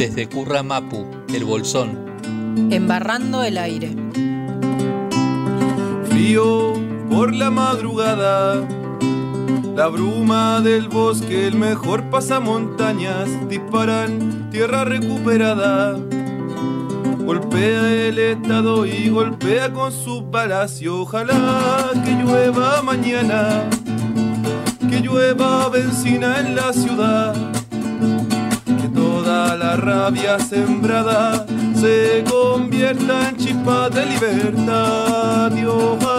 desde Curramapu, El Bolsón. Embarrando el aire. Frío por la madrugada, la bruma del bosque, el mejor pasamontañas, disparan tierra recuperada. Golpea el estado y golpea con su palacio. Ojalá que llueva mañana, que llueva benzina en la ciudad, que toda la rabia sembrada se convierta en chispa de libertad. Y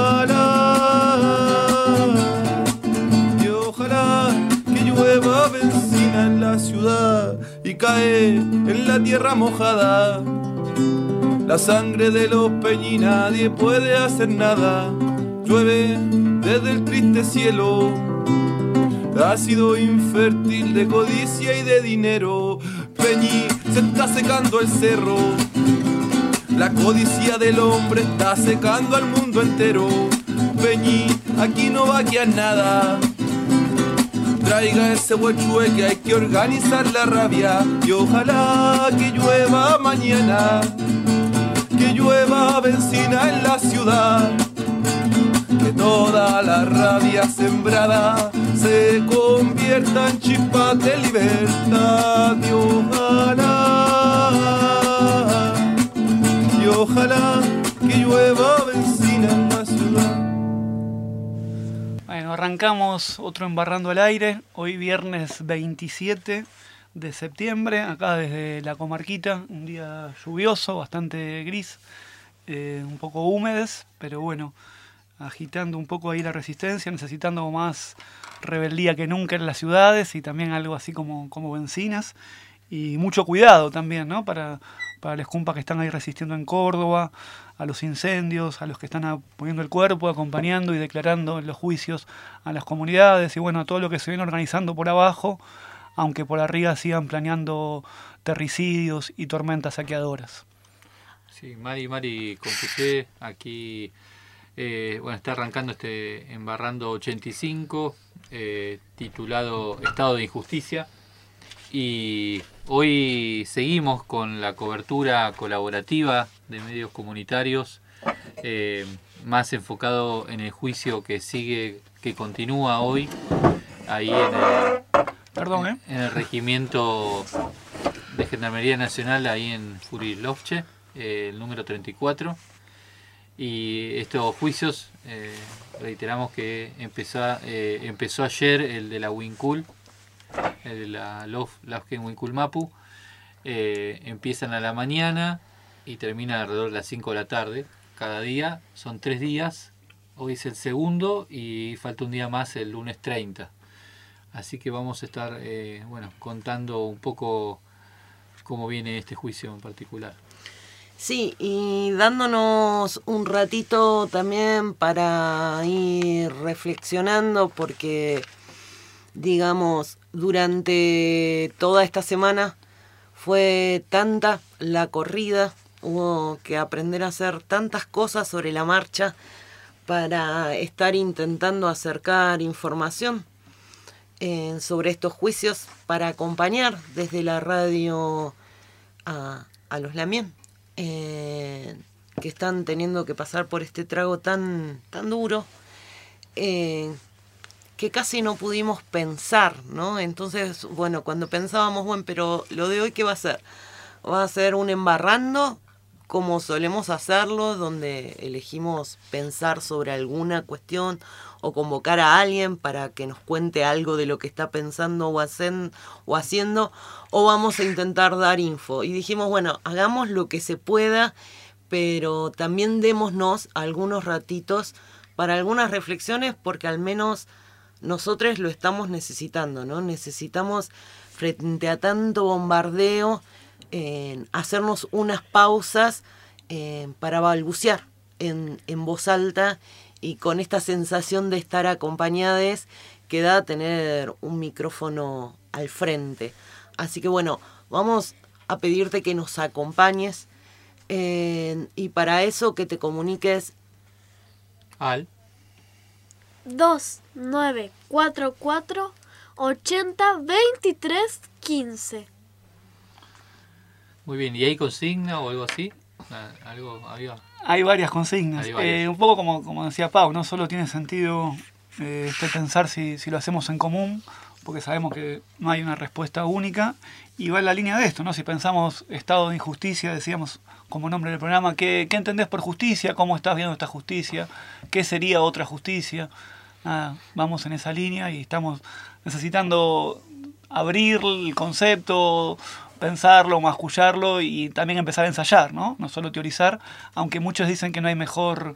ojalá que llueva benzina en la ciudad y cae en la tierra mojada. La sangre de los peñi, nadie puede hacer nada. Llueve desde el triste cielo, ácido infértil de codicia y de dinero. Peñi, se está secando el cerro, la codicia del hombre está secando al mundo entero. Peñi, aquí no va a quedar nada. Traiga ese huechue que hay que organizar la rabia. Y ojalá que llueva mañana, que llueva benzina en la ciudad, que toda la rabia sembrada se convierta en chispas de libertad. Y ojalá que llueva benzina en la ciudad. Bueno, arrancamos otro Embarrando al Aire, hoy viernes 27 de septiembre, acá desde la comarquita, un día lluvioso, bastante gris, un poco húmedes, pero bueno, agitando un poco ahí la resistencia, necesitando más rebeldía que nunca en las ciudades y también algo así como bencinas y mucho cuidado también, ¿no? Para los compas que están ahí resistiendo en Córdoba, a los incendios, a los que están poniendo el cuerpo, acompañando y declarando en los juicios a las comunidades y bueno, a todo lo que se viene organizando por abajo, aunque por arriba sigan planeando terricidios y tormentas saqueadoras. Sí, Mari Compusé, aquí está arrancando este Embarrando 85, titulado Estado de Injusticia, y hoy seguimos con la cobertura colaborativa de medios comunitarios, más enfocado en el juicio que continúa hoy, ahí en el regimiento de Gendarmería Nacional, ahí en Furilovche, el número 34. Y estos juicios, reiteramos que empezó ayer el de la Huincul, el de la Lafken Huincul Mapu, empiezan a la mañana y terminan alrededor de las 5 de la tarde. Cada día, son 3 días, hoy es el segundo y falta un día más el lunes 30. Así que vamos a estar contando un poco cómo viene este juicio en particular. Sí, y dándonos un ratito también para ir reflexionando, porque, digamos, durante toda esta semana fue tanta la corrida, hubo que aprender a hacer tantas cosas sobre la marcha para estar intentando acercar información sobre estos juicios, para acompañar desde la radio a los Lamien, que están teniendo que pasar por este trago tan duro, que casi no pudimos pensar, ¿no? Entonces, bueno, cuando pensábamos, bueno, pero lo de hoy, ¿qué va a ser? Va a ser un embarrando, como solemos hacerlo, donde elegimos pensar sobre alguna cuestión o convocar a alguien para que nos cuente algo de lo que está pensando o haciendo, o vamos a intentar dar info. Y dijimos, bueno, hagamos lo que se pueda, pero también démonos algunos ratitos para algunas reflexiones, porque al menos nosotros lo estamos necesitando, ¿no? Necesitamos, frente a tanto bombardeo, hacernos unas pausas para balbucear en voz alta y con esta sensación de estar acompañadas que da tener un micrófono al frente. Así que bueno, vamos a pedirte que nos acompañes y para eso que te comuniques al 2944 80 23 15. Muy bien, ¿y hay consigna o algo así? ¿Algo había? Hay varias consignas. Hay varias. Un poco como decía Pau, no solo tiene sentido pensar si lo hacemos en común, porque sabemos que no hay una respuesta única, y va en la línea de esto, ¿no? Si pensamos estado de injusticia, decíamos como nombre del programa, ¿qué entendés por justicia? ¿Cómo estás viendo esta justicia? ¿Qué sería otra justicia? Nada, vamos en esa línea y estamos necesitando abrir el concepto, pensarlo, mascullarlo y también empezar a ensayar, ¿no? No solo teorizar, aunque muchos dicen que no hay mejor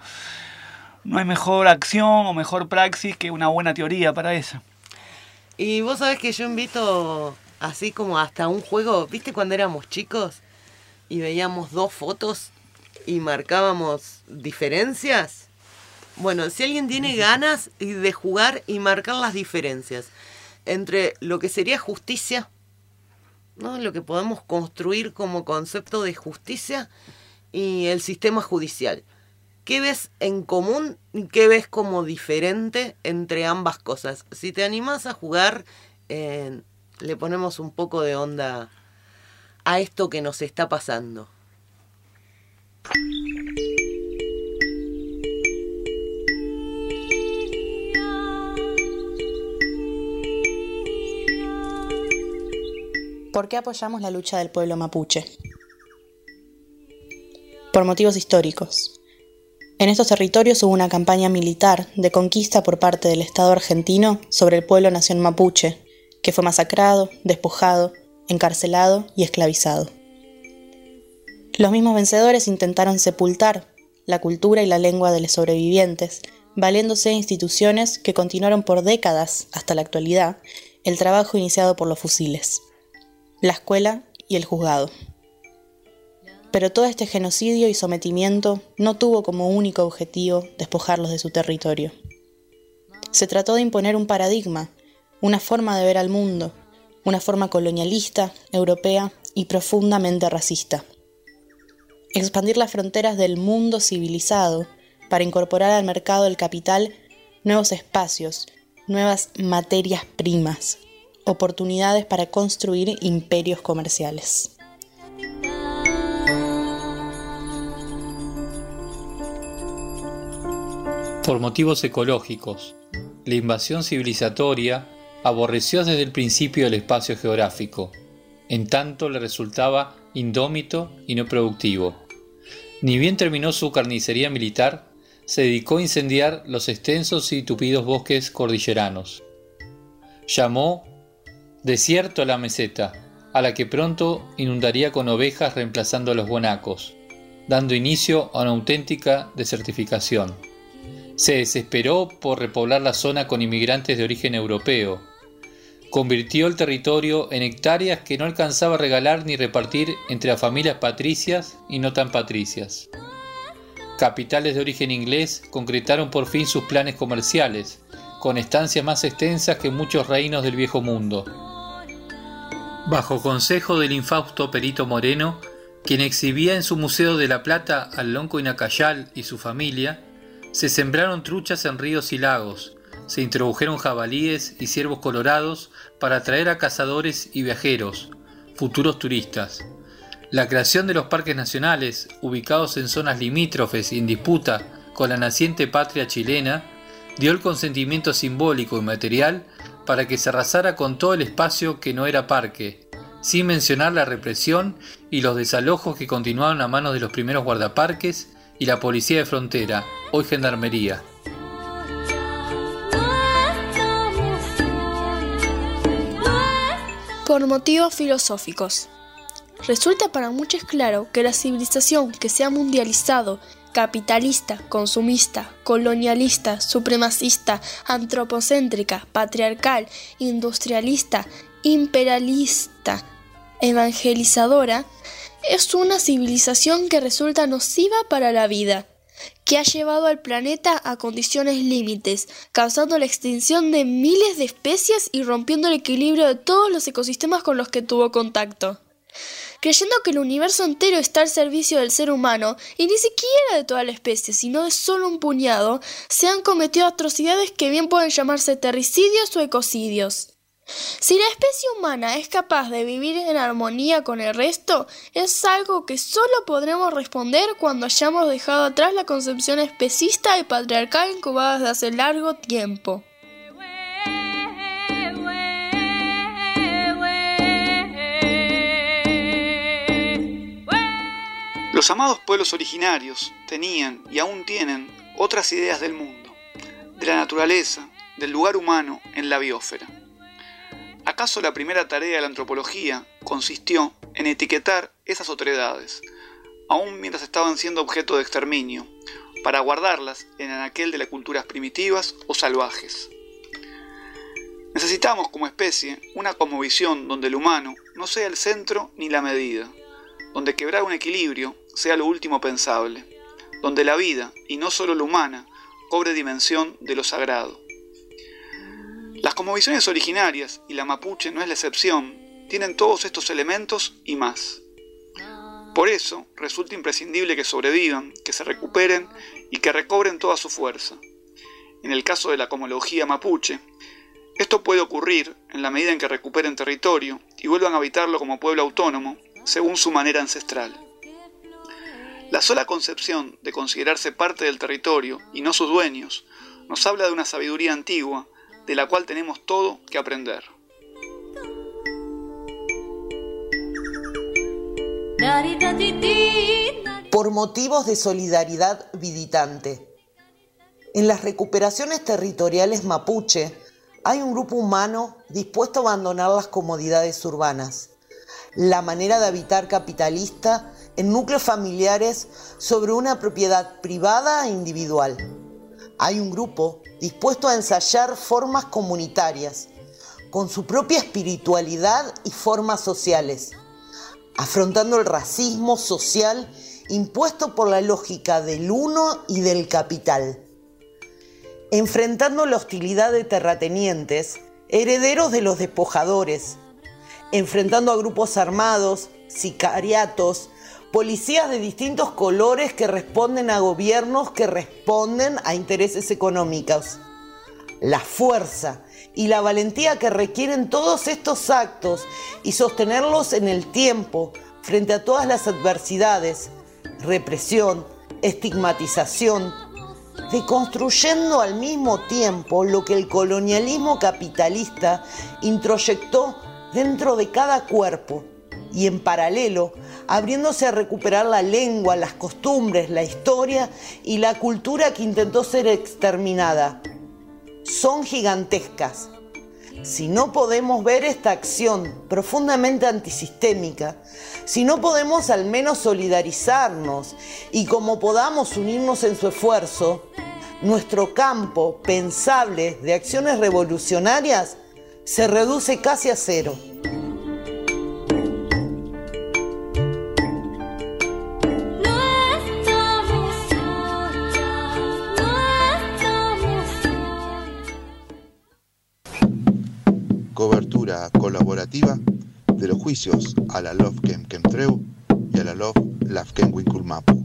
acción o mejor praxis que una buena teoría para eso. Y vos sabés que yo invito así como hasta un juego, ¿viste cuando éramos chicos y veíamos 2 fotos y marcábamos diferencias? Bueno, si alguien tiene ganas de jugar y marcar las diferencias entre lo que sería justicia, ¿no? Lo que podemos construir como concepto de justicia y el sistema judicial. ¿Qué ves en común y qué ves como diferente entre ambas cosas? Si te animás a jugar, le ponemos un poco de onda a esto que nos está pasando. ¿Por qué apoyamos la lucha del pueblo mapuche? Por motivos históricos. En estos territorios hubo una campaña militar de conquista por parte del Estado argentino sobre el pueblo nación mapuche, que fue masacrado, despojado, encarcelado y esclavizado. Los mismos vencedores intentaron sepultar la cultura y la lengua de los sobrevivientes, valiéndose de instituciones que continuaron por décadas hasta la actualidad el trabajo iniciado por los fusiles, la escuela y el juzgado. Pero todo este genocidio y sometimiento no tuvo como único objetivo despojarlos de su territorio. Se trató de imponer un paradigma, una forma de ver al mundo, una forma colonialista, europea y profundamente racista. Expandir las fronteras del mundo civilizado para incorporar al mercado del capital nuevos espacios, nuevas materias primas, oportunidades para construir imperios comerciales. Por motivos ecológicos, la invasión civilizatoria aborreció desde el principio el espacio geográfico, en tanto le resultaba indómito y no productivo. Ni bien terminó su carnicería militar, se dedicó a incendiar los extensos y tupidos bosques cordilleranos. Llamó desierto a la meseta, a la que pronto inundaría con ovejas reemplazando a los guanacos, dando inicio a una auténtica desertificación. Se desesperó por repoblar la zona con inmigrantes de origen europeo. Convirtió el territorio en hectáreas que no alcanzaba a regalar ni repartir entre las familias patricias y no tan patricias. Capitales de origen inglés concretaron por fin sus planes comerciales, con estancias más extensas que muchos reinos del viejo mundo. Bajo consejo del infausto Perito Moreno, quien exhibía en su Museo de la Plata al lonco Inacayal y su familia, se sembraron truchas en ríos y lagos, se introdujeron jabalíes y ciervos colorados para atraer a cazadores y viajeros, futuros turistas. La creación de los parques nacionales, ubicados en zonas limítrofes y en disputa con la naciente patria chilena, dio el consentimiento simbólico y material para que se arrasara con todo el espacio que no era parque, sin mencionar la represión y los desalojos que continuaron a manos de los primeros guardaparques y la policía de frontera, hoy gendarmería. Por motivos filosóficos. Resulta para muchos claro que la civilización que se ha mundializado, capitalista, consumista, colonialista, supremacista, antropocéntrica, patriarcal, industrialista, imperialista, evangelizadora, es una civilización que resulta nociva para la vida, que ha llevado al planeta a condiciones límites, causando la extinción de miles de especies y rompiendo el equilibrio de todos los ecosistemas con los que tuvo contacto. Creyendo que el universo entero está al servicio del ser humano, y ni siquiera de toda la especie, sino de solo un puñado, se han cometido atrocidades que bien pueden llamarse terricidios o ecocidios. Si la especie humana es capaz de vivir en armonía con el resto, es algo que solo podremos responder cuando hayamos dejado atrás la concepción especista y patriarcal incubada desde hace largo tiempo. Los amados pueblos originarios tenían y aún tienen otras ideas del mundo, de la naturaleza, del lugar humano en la biosfera. ¿Acaso la primera tarea de la antropología consistió en etiquetar esas otredades, aún mientras estaban siendo objeto de exterminio, para guardarlas en aquel de las culturas primitivas o salvajes? Necesitamos como especie una cosmovisión donde el humano no sea el centro ni la medida, donde quebrar un equilibrio sea lo último pensable, donde la vida, y no solo la humana, cobre dimensión de lo sagrado. Las cosmovisiones originarias, y la mapuche no es la excepción, tienen todos estos elementos y más. Por eso resulta imprescindible que sobrevivan, que se recuperen y que recobren toda su fuerza. En el caso de la cosmología mapuche, esto puede ocurrir en la medida en que recuperen territorio y vuelvan a habitarlo como pueblo autónomo, según su manera ancestral. La sola concepción de considerarse parte del territorio y no sus dueños nos habla de una sabiduría antigua de la cual tenemos todo que aprender. Por motivos de solidaridad viditante. En las recuperaciones territoriales mapuche hay un grupo humano dispuesto a abandonar las comodidades urbanas, la manera de habitar capitalista en núcleos familiares sobre una propiedad privada e individual. Hay un grupo dispuesto a ensayar formas comunitarias, con su propia espiritualidad y formas sociales, afrontando el racismo social impuesto por la lógica del uno y del capital, enfrentando la hostilidad de terratenientes, herederos de los despojadores, enfrentando a grupos armados, sicariatos, policías de distintos colores que responden a gobiernos que responden a intereses económicos. La fuerza y la valentía que requieren todos estos actos y sostenerlos en el tiempo frente a todas las adversidades, represión, estigmatización, deconstruyendo al mismo tiempo lo que el colonialismo capitalista introyectó dentro de cada cuerpo y en paralelo abriéndose a recuperar la lengua, las costumbres, la historia y la cultura que intentó ser exterminada. Son gigantescas. Si no podemos ver esta acción profundamente antisistémica, si no podemos al menos solidarizarnos y como podamos unirnos en su esfuerzo, nuestro campo pensable de acciones revolucionarias se reduce casi a cero. Cobertura colaborativa de los juicios a la LOF Kemtreu y a la LOF Lafken Winkulmapu.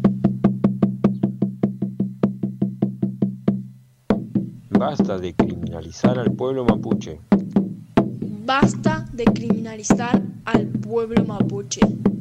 Basta de criminalizar al pueblo mapuche. Basta de criminalizar al pueblo mapuche.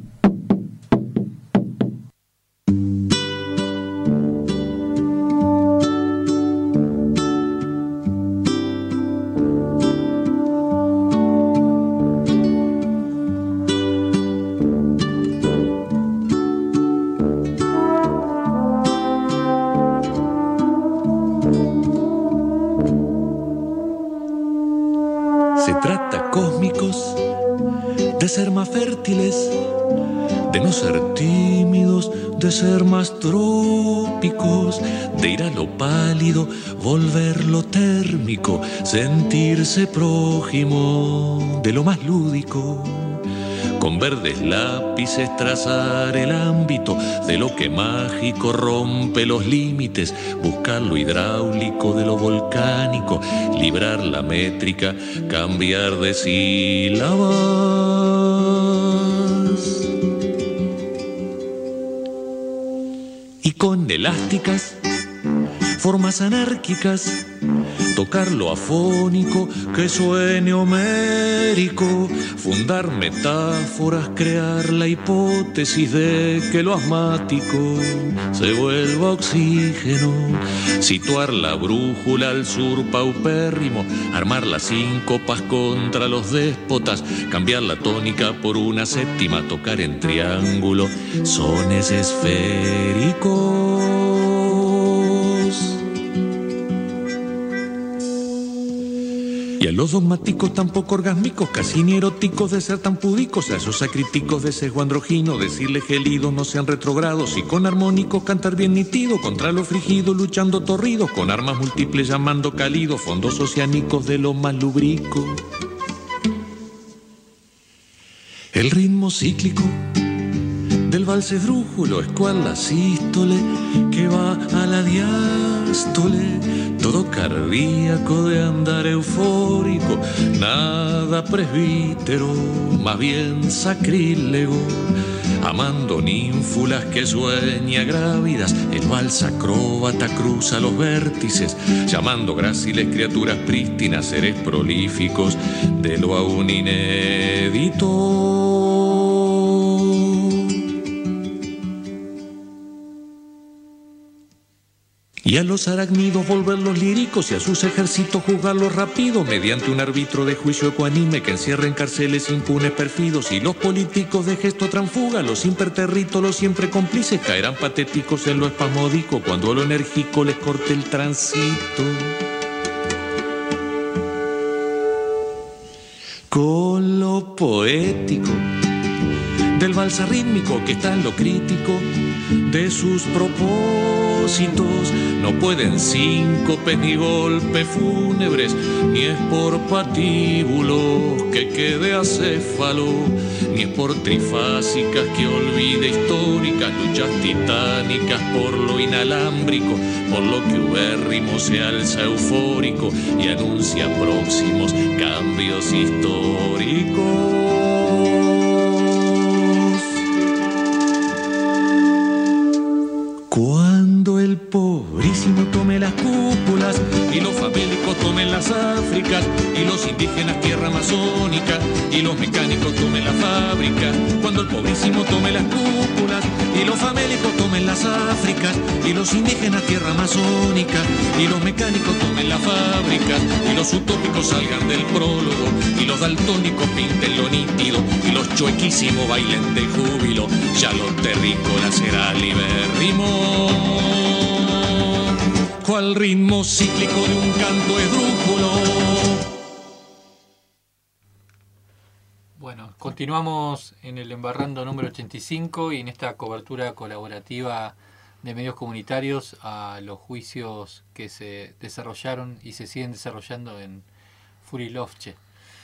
Se trata, cósmicos, de ser más fértiles, de no ser tímidos, de ser más trópicos, de ir a lo pálido, volverlo térmico, sentirse prójimo de lo más lúdico. Con verdes lápices trazar el ámbito de lo que mágico rompe los límites, buscar lo hidráulico de lo volcánico, librar la métrica, cambiar de sílabas. Y con elásticas, formas anárquicas, tocar lo afónico que suene homérico, fundar metáforas, crear la hipótesis de que lo asmático se vuelva oxígeno, situar la brújula al sur paupérrimo, armar las síncopas contra los déspotas, cambiar la tónica por una séptima, tocar en triángulo sones esféricos. Y a los dogmáticos tampoco orgásmicos, casi ni eróticos de ser tan púdicos, a esos acríticos de sesgo androgino, decirles gelidos no sean retrogrados, y con armónicos cantar bien nítido, contra lo frigido luchando torridos, con armas múltiples llamando cálidos, fondos oceánicos de lo más lubrico. El ritmo cíclico del vals esdrújulo es cual la sístole que va a la diástole, todo cardíaco de andar eufórico, nada presbítero, más bien sacrílego, amando ninfulas que sueña grávidas, el vals acróbata cruza los vértices, llamando gráciles criaturas prístinas, seres prolíficos de lo aún inédito. Y a los arácnidos volverlos líricos y a sus ejércitos juzgarlos rápido mediante un árbitro de juicio ecuánime que encierra en cárceles impunes perfidos, y los políticos de gesto transfuga, los imperterritos, los siempre cómplices, caerán patéticos en lo espasmódico cuando a lo enérgico les corte el tránsito. Con lo poético del vals rítmico que está en lo crítico de sus propósitos, no pueden síncopes ni golpes fúnebres, ni es por patíbulos que quede acéfalo, ni es por trifásicas que olvide históricas luchas titánicas por lo inalámbrico, por lo que ubérrimo se alza eufórico y anuncia próximos cambios históricos. Cuando el pobrísimo tome las cúpulas y los famélicos tomen las Áfricas y los indígenas tierra amazónica y los mecánicos tomen la fábrica, cuando el pobrísimo tome las cúpulas y los famélicos tomen las Áfricas y los indígenas tierra amazónica y los mecánicos tomen la fábrica y los utópicos salgan del prólogo y los daltónicos pinten lo nítido y los chuequísimos bailen de júbilo, ya lo terrícola será libérrimo. Cual ritmo cíclico de un canto esdrújulo. Bueno, continuamos en el Embarrando número 85 y en esta cobertura colaborativa de medios comunitarios a los juicios que se desarrollaron y se siguen desarrollando en Furilovche.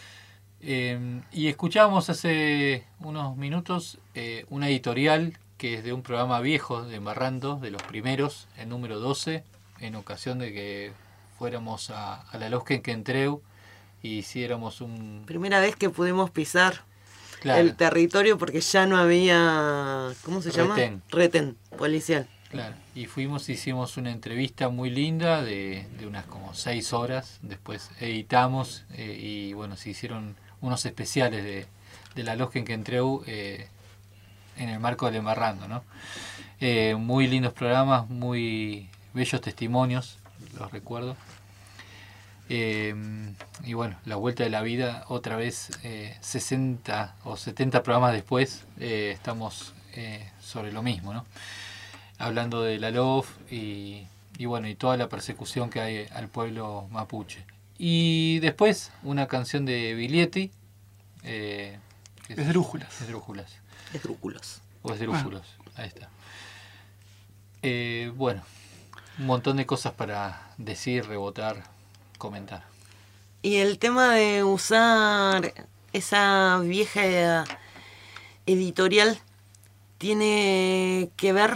Y escuchábamos hace unos minutos una editorial que es de un programa viejo de Embarrando, de los primeros, el número 12, en ocasión de que fuéramos a la Lofkenkentreu y hiciéramos un... Primera vez que pudimos pisar Claro. el territorio porque ya no había, ¿cómo se llama? Retén policial. Claro, y fuimos, hicimos una entrevista muy linda de unas como 6 horas, después editamos y bueno, se hicieron unos especiales de la Lofkenkentreu en el marco del Embarrando, ¿no? Muy lindos programas, muy bellos testimonios, los recuerdo. Y bueno, la vuelta de la vida, otra vez 60 o 70 programas después, estamos sobre lo mismo, ¿no? Hablando de la LOF y bueno, y toda la persecución que hay al pueblo mapuche. Y después una canción de Biglietti, Esdrújulas. Esdrújulos. O esdrújulos, ahí está. Bueno, un montón de cosas para decir, rebotar, comentar. Y el tema de usar esa vieja editorial tiene que ver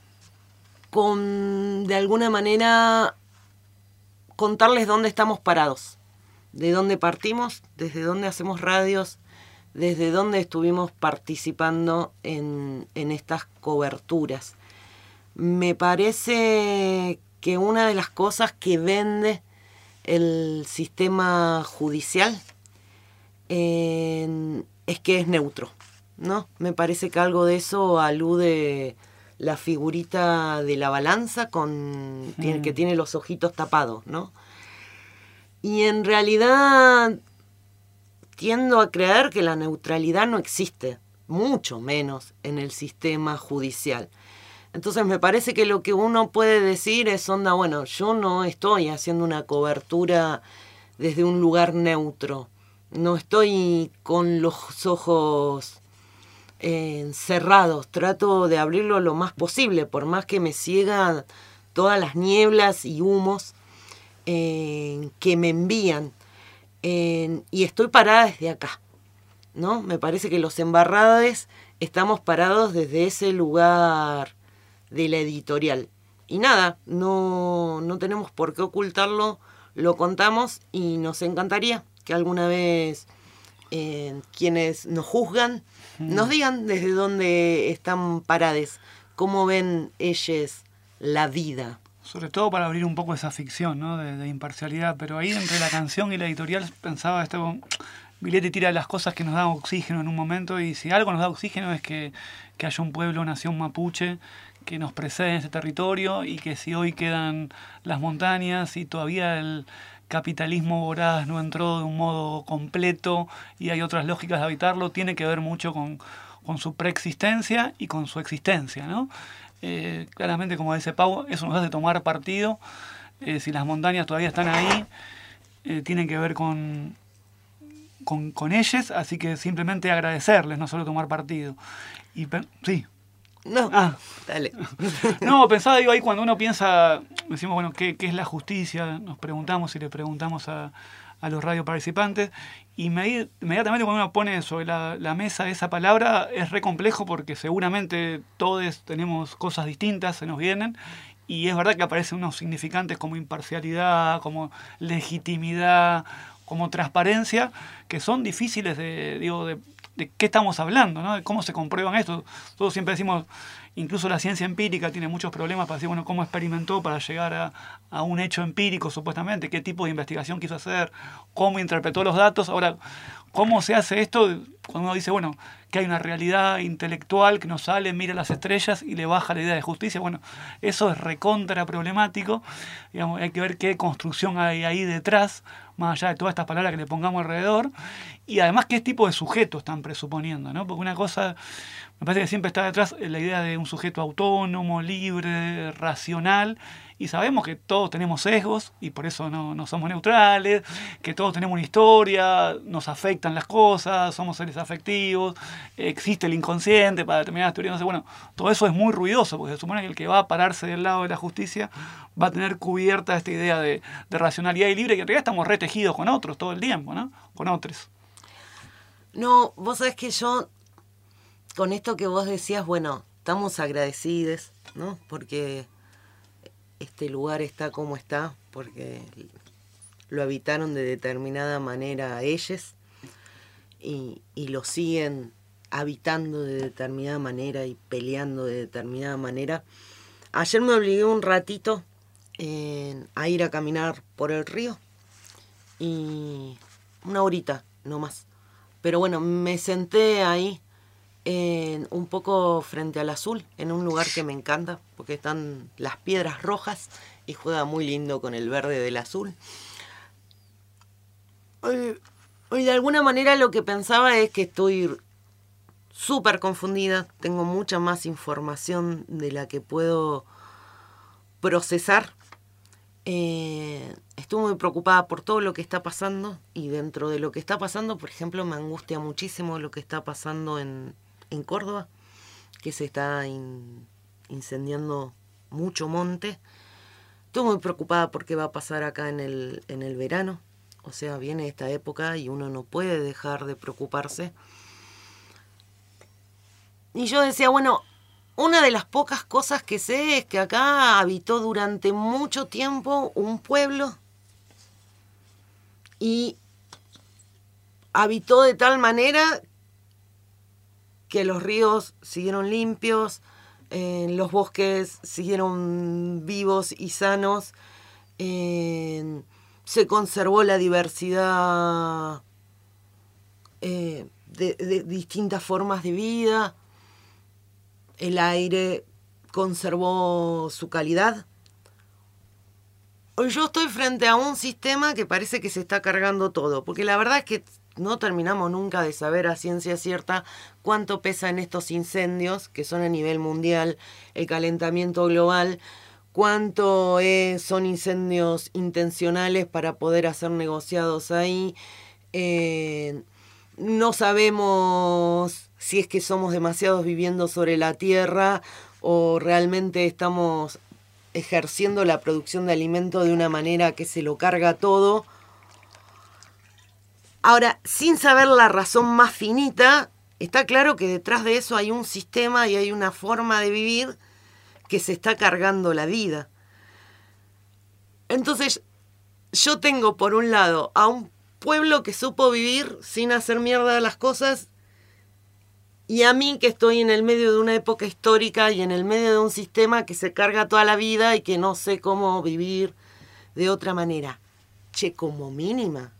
con, de alguna manera, contarles dónde estamos parados, de dónde partimos, desde dónde hacemos radios, desde dónde estuvimos participando en estas coberturas. Me parece que una de las cosas que vende el sistema judicial es que es neutro, ¿no? Me parece que algo de eso alude la figurita de la balanza que tiene los ojitos tapados, ¿no? Y en realidad tiendo a creer que la neutralidad no existe, mucho menos en el sistema judicial. Entonces me parece que lo que uno puede decir es, bueno, yo no estoy haciendo una cobertura desde un lugar neutro, no estoy con los ojos cerrados, trato de abrirlo lo más posible, por más que me ciegan todas las nieblas y humos que me envían, y estoy parada desde acá, ¿no? Me parece que los embarrades estamos parados desde ese lugar de la editorial. Y nada, no tenemos por qué ocultarlo, lo contamos y nos encantaría que alguna vez quienes nos juzgan nos digan desde dónde están parades, cómo ven ellos la vida. Sobre todo para abrir un poco esa ficción, ¿no? de imparcialidad, pero ahí entre la canción y la editorial pensaba esto. Miletti tira las cosas que nos dan oxígeno en un momento, y si algo nos da oxígeno es que haya un pueblo, nación mapuche, que nos precede en ese territorio, y que si hoy quedan las montañas y todavía el capitalismo voraz no entró de un modo completo y hay otras lógicas de habitarlo, tiene que ver mucho con su preexistencia y con su existencia, ¿no? Claramente, como dice Pau, eso nos hace tomar partido. Si las montañas todavía están ahí, tienen que ver con ellas, así que simplemente agradecerles, no solo tomar partido. Y sí. No, dale. No, pensaba, digo, ahí cuando uno piensa, decimos, bueno, ¿qué es la justicia? Nos preguntamos y le preguntamos a los radioparticipantes, y inmediatamente cuando uno pone sobre la mesa esa palabra es re complejo, porque seguramente todos tenemos cosas distintas, se nos vienen, y es verdad que aparecen unos significantes como imparcialidad, como legitimidad, como transparencia, que son difíciles de qué estamos hablando, ¿no? De cómo se comprueban esto. Todos siempre decimos, incluso la ciencia empírica tiene muchos problemas para decir, bueno, cómo experimentó para llegar a un hecho empírico, supuestamente, qué tipo de investigación quiso hacer, cómo interpretó los datos. Ahora, ¿cómo se hace esto cuando uno dice, bueno, que hay una realidad intelectual que nos sale, mira las estrellas y le baja la idea de justicia? Bueno, eso es recontra problemático. Digamos, hay que ver qué construcción hay ahí detrás, más allá de todas estas palabras que le pongamos alrededor, y además qué tipo de sujetos están presuponiendo, ¿no? Porque una cosa, me parece que siempre está detrás la idea de un sujeto autónomo, libre, racional, y sabemos que todos tenemos sesgos y por eso no somos neutrales, que todos tenemos una historia, nos afectan las cosas, somos seres afectivos, existe el inconsciente para determinadas teorías. Entonces, bueno, todo eso es muy ruidoso, porque se supone que el que va a pararse del lado de la justicia va a tener cubierta esta idea de racionalidad y libre, que en realidad estamos retejidos con otros todo el tiempo, ¿no? Con otros. No, vos sabés que yo, con esto que vos decías, bueno, estamos agradecidos, ¿no? Porque este lugar está como está, porque lo habitaron de determinada manera ellos y lo siguen habitando de determinada manera y peleando de determinada manera. Ayer me obligué un ratito a ir a caminar por el río, y una horita nomás. Pero bueno, me senté ahí un poco frente al azul, en un lugar que me encanta, porque están las piedras rojas y juega muy lindo con el verde del azul. Y de alguna manera lo que pensaba es que estoy súper confundida, tengo mucha más información de la que puedo procesar. Estoy muy preocupada por todo lo que está pasando, y dentro de lo que está pasando, por ejemplo, me angustia muchísimo lo que está pasando en Córdoba, que se está incendiando mucho monte. Estoy muy preocupada por qué va a pasar acá en el verano. O sea, viene esta época y uno no puede dejar de preocuparse. Y yo decía, bueno, una de las pocas cosas que sé es que acá habitó durante mucho tiempo un pueblo, y habitó de tal manera que los ríos siguieron limpios, los bosques siguieron vivos y sanos, se conservó la diversidad de distintas formas de vida, el aire conservó su calidad. Yo estoy frente a un sistema que parece que se está cargando todo, porque la verdad es que no terminamos nunca de saber a ciencia cierta cuánto pesan estos incendios, que son a nivel mundial, el calentamiento global, cuánto son incendios intencionales para poder hacer negociados ahí. No sabemos si es que somos demasiados viviendo sobre la tierra o realmente estamos ejerciendo la producción de alimento de una manera que se lo carga todo. Ahora, sin saber la razón más finita, está claro que detrás de eso hay un sistema y hay una forma de vivir que se está cargando la vida. Entonces, yo tengo por un lado a un pueblo que supo vivir sin hacer mierda de las cosas, y a mí que estoy en el medio de una época histórica y en el medio de un sistema que se carga toda la vida y que no sé cómo vivir de otra manera. Che, como mínima,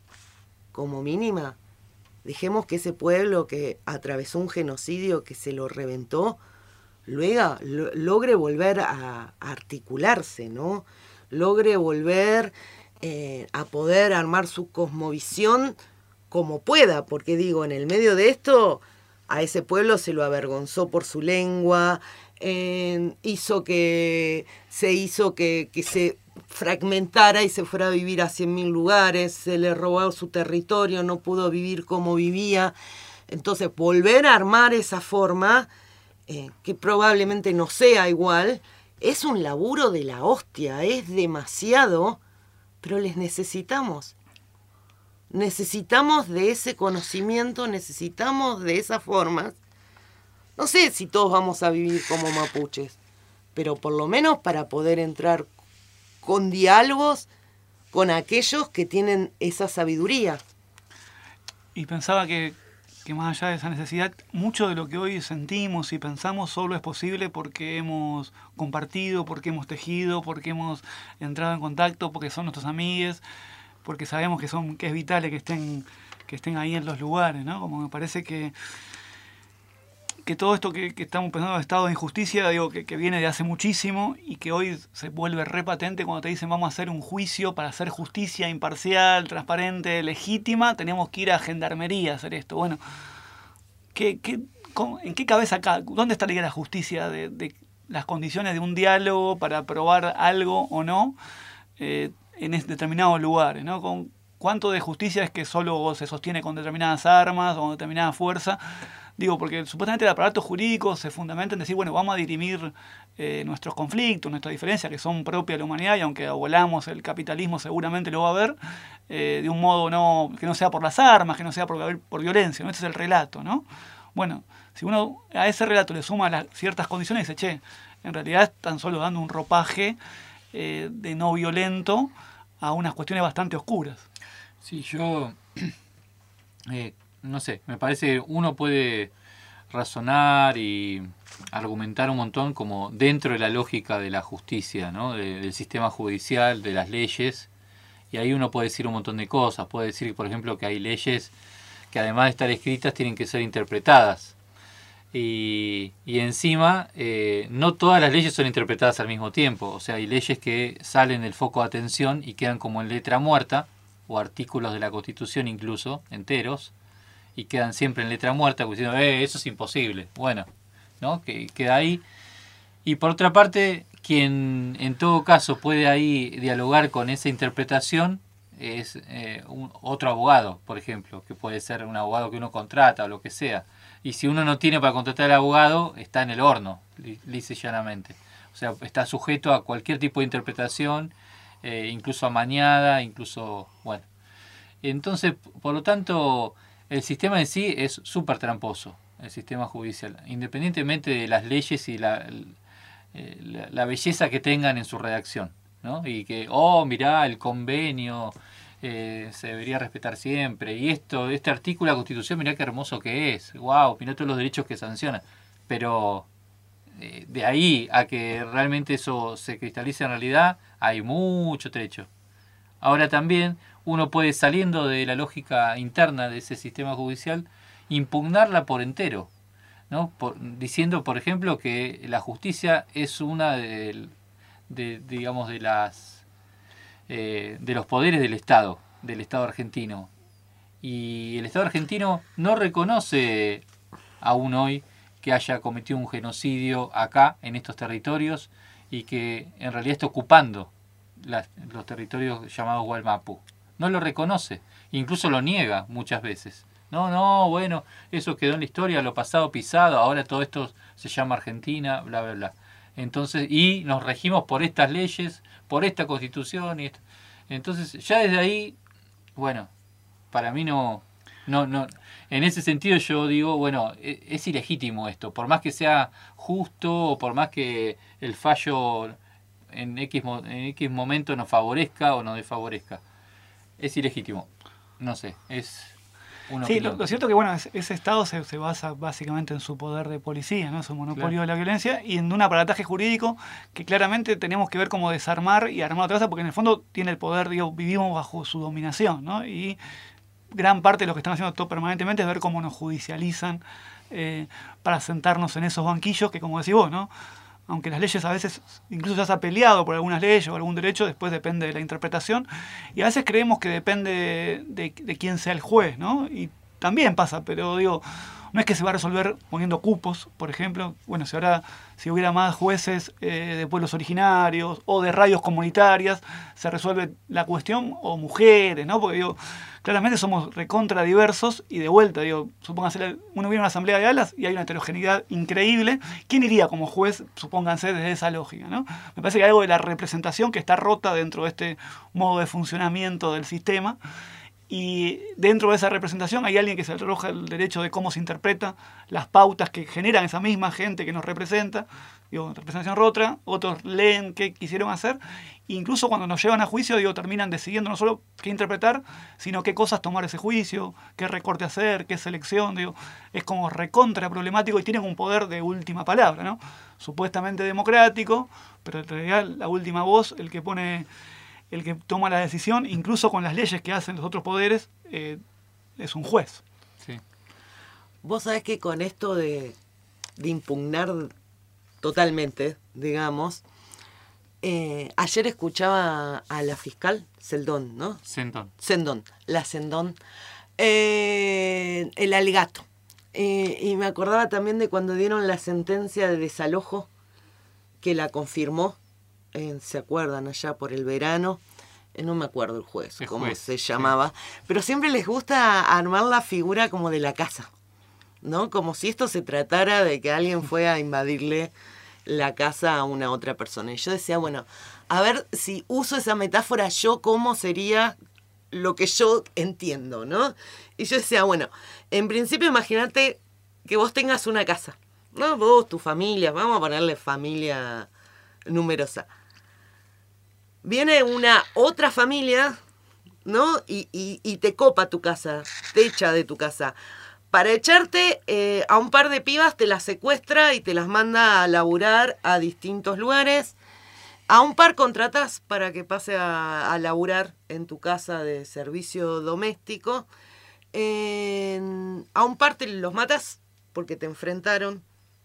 dejemos que ese pueblo que atravesó un genocidio que se lo reventó, luego logre volver a articularse, ¿no? Logre volver a poder armar su cosmovisión como pueda, porque digo, en el medio de esto, a ese pueblo se lo avergonzó por su lengua, hizo que se fragmentara y se fuera a vivir a 100.000 lugares, se le robó su territorio, no pudo vivir como vivía. Entonces, volver a armar esa forma, que probablemente no sea igual, es un laburo de la hostia, es demasiado, pero les necesitamos. Necesitamos de ese conocimiento, necesitamos de esas formas. No sé si todos vamos a vivir como mapuches, pero por lo menos para poder entrar con diálogos con aquellos que tienen esa sabiduría. Y pensaba que más allá de esa necesidad, mucho de lo que hoy sentimos y pensamos solo es posible porque hemos compartido, porque hemos tejido, porque hemos entrado en contacto, porque son nuestros amigos, porque sabemos que es vital que estén ahí en los lugares, ¿no? Como me parece que todo esto que estamos pensando en estado de injusticia, digo, que viene de hace muchísimo y que hoy se vuelve re patente cuando te dicen vamos a hacer un juicio para hacer justicia imparcial, transparente, legítima, tenemos que ir a gendarmería a hacer esto. Bueno, ¿en qué cabeza acá? ¿Dónde estaría la justicia de las condiciones de un diálogo para probar algo o no en determinados lugares, ¿no? Con cuánto de justicia es que solo se sostiene con determinadas armas o con determinada fuerza. Digo, porque supuestamente el aparato jurídico se fundamenta en decir, bueno, vamos a dirimir nuestros conflictos, nuestras diferencias que son propias de la humanidad, y aunque abolamos el capitalismo seguramente lo va a haber, de un modo que no sea por las armas, que no sea por violencia, ¿no? Este es el relato, ¿no? Bueno, si uno a ese relato le suma ciertas condiciones, dice, che, en realidad están solo dando un ropaje de no violento a unas cuestiones bastante oscuras. Sí, yo... no sé, me parece que uno puede razonar y argumentar un montón como dentro de la lógica de la justicia, ¿no? Del sistema judicial, de las leyes, y ahí uno puede decir un montón de cosas. Puede decir, por ejemplo, que hay leyes que además de estar escritas tienen que ser interpretadas, y encima no todas las leyes son interpretadas al mismo tiempo. O sea, hay leyes que salen del foco de atención y quedan como en letra muerta, o artículos de la Constitución incluso, enteros, y quedan siempre en letra muerta, diciendo, eso es imposible. Bueno, ¿no? Que queda ahí. Y por otra parte, quien en todo caso puede ahí dialogar con esa interpretación es otro abogado, por ejemplo, que puede ser un abogado que uno contrata o lo que sea. Y si uno no tiene para contratar al abogado, está en el horno, lisa y llanamente. O sea, está sujeto a cualquier tipo de interpretación, incluso amañada, incluso, bueno. Entonces, por lo tanto, el sistema en sí es súper tramposo, el sistema judicial, independientemente de las leyes y la belleza que tengan en su redacción, ¿no? Y que, mirá, el convenio se debería respetar siempre, y este artículo de la Constitución, mirá qué hermoso que es, wow, mirá todos los derechos que sanciona, pero de ahí a que realmente eso se cristalice en realidad, hay mucho trecho. Ahora también uno puede, saliendo de la lógica interna de ese sistema judicial, impugnarla por entero, ¿no? Diciendo, por ejemplo, que la justicia es una digamos, de los poderes del Estado argentino. Y el Estado argentino no reconoce aún hoy que haya cometido un genocidio acá, en estos territorios, y que en realidad está ocupando los territorios llamados Gualmapu. No lo reconoce, incluso lo niega muchas veces. No, bueno, eso quedó en la historia, lo pasado pisado, ahora todo esto se llama Argentina, bla, bla, bla. Entonces, y nos regimos por estas leyes, por esta constitución, y esto. Entonces, ya desde ahí, bueno, para mí no, en ese sentido yo digo, bueno, es ilegítimo esto, por más que sea justo o por más que el fallo en X momento nos favorezca o nos desfavorezca, es ilegítimo. No sé, es una opinión. Lo cierto que bueno, ese Estado se basa básicamente en su poder de policía, ¿no? Su monopolio de la violencia y en un aparataje jurídico que claramente tenemos que ver cómo desarmar y armar otra cosa, porque en el fondo tiene el poder, vivimos bajo su dominación, ¿no? Y gran parte de lo que están haciendo todo permanentemente es ver cómo nos judicializan para sentarnos en esos banquillos que, como decís vos, ¿no? Aunque las leyes a veces, incluso ya se ha peleado por algunas leyes o algún derecho, después depende de la interpretación. Y a veces creemos que depende de quién sea el juez, ¿no? Y también pasa, pero no es que se va a resolver poniendo cupos, por ejemplo. Bueno, si hubiera más jueces de pueblos originarios o de radios comunitarias, se resuelve la cuestión, o mujeres, ¿no? Porque claramente somos recontra diversos y de vuelta, supónganse, uno viene a una asamblea de alas y hay una heterogeneidad increíble. ¿Quién iría como juez, supónganse, desde esa lógica, ¿no? Me parece que hay algo de la representación que está rota dentro de este modo de funcionamiento del sistema. Y dentro de esa representación hay alguien que se arroja el derecho de cómo se interpreta las pautas que generan esa misma gente que nos representa. Representación rota, otros leen qué quisieron hacer. Incluso cuando nos llevan a juicio, terminan decidiendo no solo qué interpretar, sino qué cosas tomar ese juicio, qué recorte hacer, qué selección. Es como recontra problemático y tienen un poder de última palabra, ¿no? Supuestamente democrático, pero en realidad la última voz, el que toma la decisión, incluso con las leyes que hacen los otros poderes, es un juez. Sí. Vos sabés que con esto de impugnar totalmente, digamos, ayer escuchaba a la fiscal Celdón, ¿no? Sendón, la Sendón, el alegato. Y me acordaba también de cuando dieron la sentencia de desalojo, que la confirmó. ¿Se acuerdan? Allá por el verano, no me acuerdo el juez, cómo se llamaba, sí. Pero siempre les gusta armar la figura como de la casa, ¿no? Como si esto se tratara de que alguien fue a invadirle la casa a una otra persona. Y yo decía, bueno, a ver si uso esa metáfora yo, ¿cómo sería lo que yo entiendo, ¿no? Y yo decía, bueno, en principio imagínate que vos tengas una casa, ¿no? Vos, tu familia, vamos a ponerle familia numerosa. Viene una otra familia, ¿no? Y te copa tu casa, te echa de tu casa. Para echarte a un par de pibas te las secuestra y te las manda a laburar a distintos lugares. A un par contratás para que pase a laburar en tu casa de servicio doméstico. A un par te los matas porque te enfrentaron.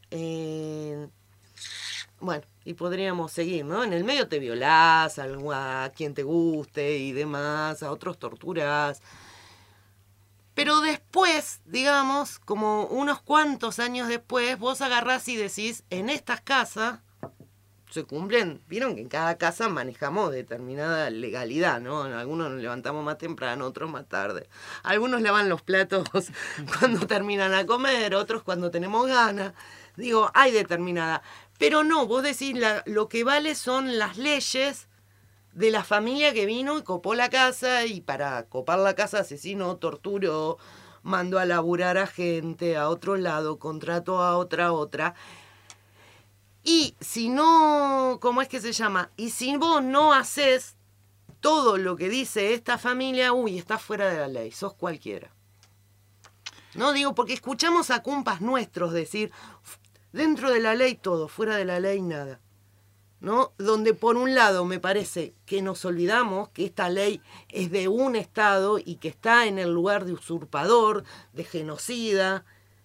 Bueno, y podríamos seguir, ¿no? En el medio te violás a quien te guste y demás, a otros torturás. Pero después, digamos, como unos cuantos años después, vos agarrás y decís, en estas casas se cumplen, vieron que en cada casa manejamos determinada legalidad, ¿no? Algunos nos levantamos más temprano, otros más tarde. Algunos lavan los platos cuando terminan a comer, otros cuando tenemos ganas. Digo, hay determinada. Pero no, vos decís, lo que vale son las leyes de la familia que vino y copó la casa, y para copar la casa asesinó, torturó, mandó a laburar a gente a otro lado, contrató a otra. Y si no, ¿cómo es que se llama? Y si vos no haces todo lo que dice esta familia, estás fuera de la ley, sos cualquiera. No digo, porque escuchamos a compas nuestros decir, dentro de la ley todo, fuera de la ley nada. ¿no? Donde por un lado me parece que nos olvidamos que esta ley es de un Estado y que está en el lugar de usurpador, de genocida,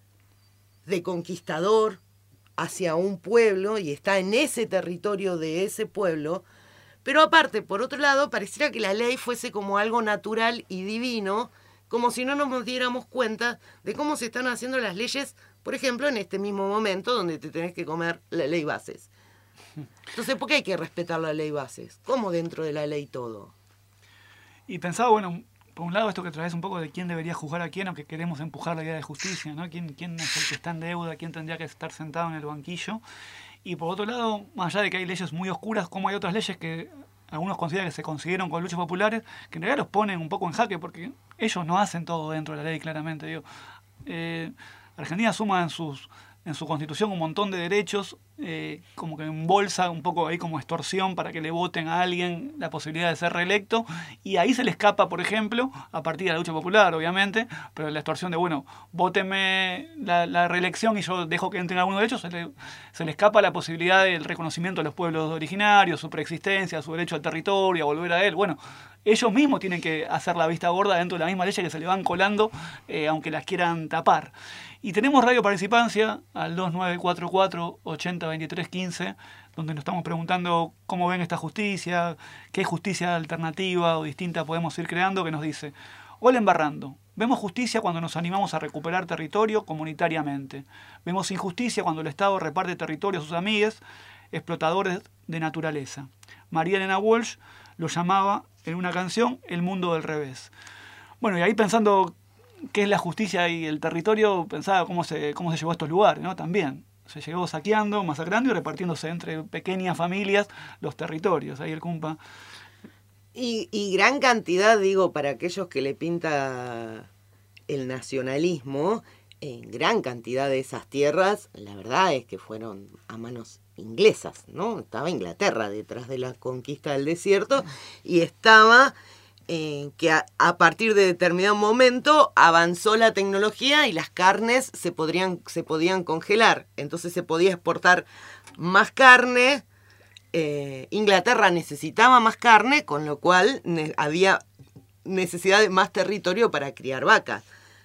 de conquistador hacia un pueblo y está en ese territorio de ese pueblo. Pero aparte, por otro lado, pareciera que la ley fuese como algo natural y divino, como si no nos diéramos cuenta de cómo se están haciendo las leyes, por ejemplo, en este mismo momento donde te tenés que comer la ley Bases. Entonces, ¿por qué hay que respetar la ley Bases? ¿Cómo dentro de la ley todo? Y pensaba, bueno, por un lado esto que traes un poco de quién debería juzgar a quién, o que queremos empujar la idea de justicia, ¿no? ¿Quién es el que está en deuda? ¿Quién tendría que estar sentado en el banquillo? Y por otro lado, más allá de que hay leyes muy oscuras, como hay otras leyes que algunos consideran que se consiguieron con luchas populares, que en realidad los ponen un poco en jaque, porque ellos no hacen todo dentro de la ley, claramente. Digo, Argentina suma en su constitución un montón de derechos, como que embolsa un poco ahí como extorsión para que le voten a alguien la posibilidad de ser reelecto, y ahí se le escapa, por ejemplo, a partir de la lucha popular, obviamente, pero la extorsión de, bueno, vótenme la reelección y yo dejo que entren algunos derechos, se le escapa la posibilidad del reconocimiento de los pueblos originarios, su preexistencia, su derecho al territorio, a volver a él. Bueno, ellos mismos tienen que hacer la vista gorda dentro de la misma ley que se le van colando, aunque las quieran tapar. Y tenemos radio participancia al 2944-802315, donde nos estamos preguntando cómo ven esta justicia, qué justicia alternativa o distinta podemos ir creando, que nos dice: hola Embarrando, vemos justicia cuando nos animamos a recuperar territorio comunitariamente. Vemos injusticia cuando el Estado reparte territorio a sus amigues, explotadores de naturaleza. María Elena Walsh lo llamaba en una canción El mundo del revés. Bueno, y ahí pensando qué es la justicia y el territorio, pensaba cómo se llegó a estos lugares, ¿no? También se llegó saqueando, masacrando y repartiéndose entre pequeñas familias los territorios. Ahí el cumpa. Y gran cantidad, digo, para aquellos que le pinta el nacionalismo, en gran cantidad de esas tierras, la verdad es que fueron a manos inglesas, ¿no? Estaba Inglaterra detrás de la conquista del desierto y estaba... que a partir de determinado momento avanzó la tecnología y las carnes se podían congelar. Entonces se podía exportar más carne. Inglaterra necesitaba más carne, con lo cual había necesidad de más territorio para criar vacas.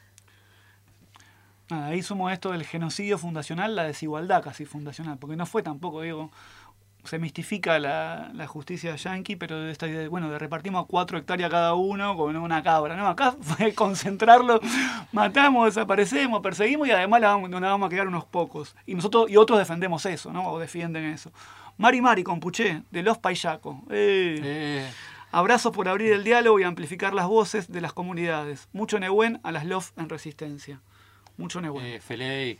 Ahí sumo esto del genocidio fundacional, la desigualdad casi fundacional, porque no fue tampoco, digo... Se mistifica la justicia yanqui, pero de esta idea de, bueno, de repartimos 4 hectáreas cada uno con una cabra, ¿no? Acá fue concentrarlo, matamos, desaparecemos, perseguimos y además nos vamos a quedar unos pocos. Y nosotros y otros defendemos eso, ¿no? O defienden eso. Mari Compuché, de Los Paillaco. Abrazos por abrir el diálogo y amplificar las voces de las comunidades. Mucho Nehuen a las LOF en resistencia. Mucho Nehuen. Feley,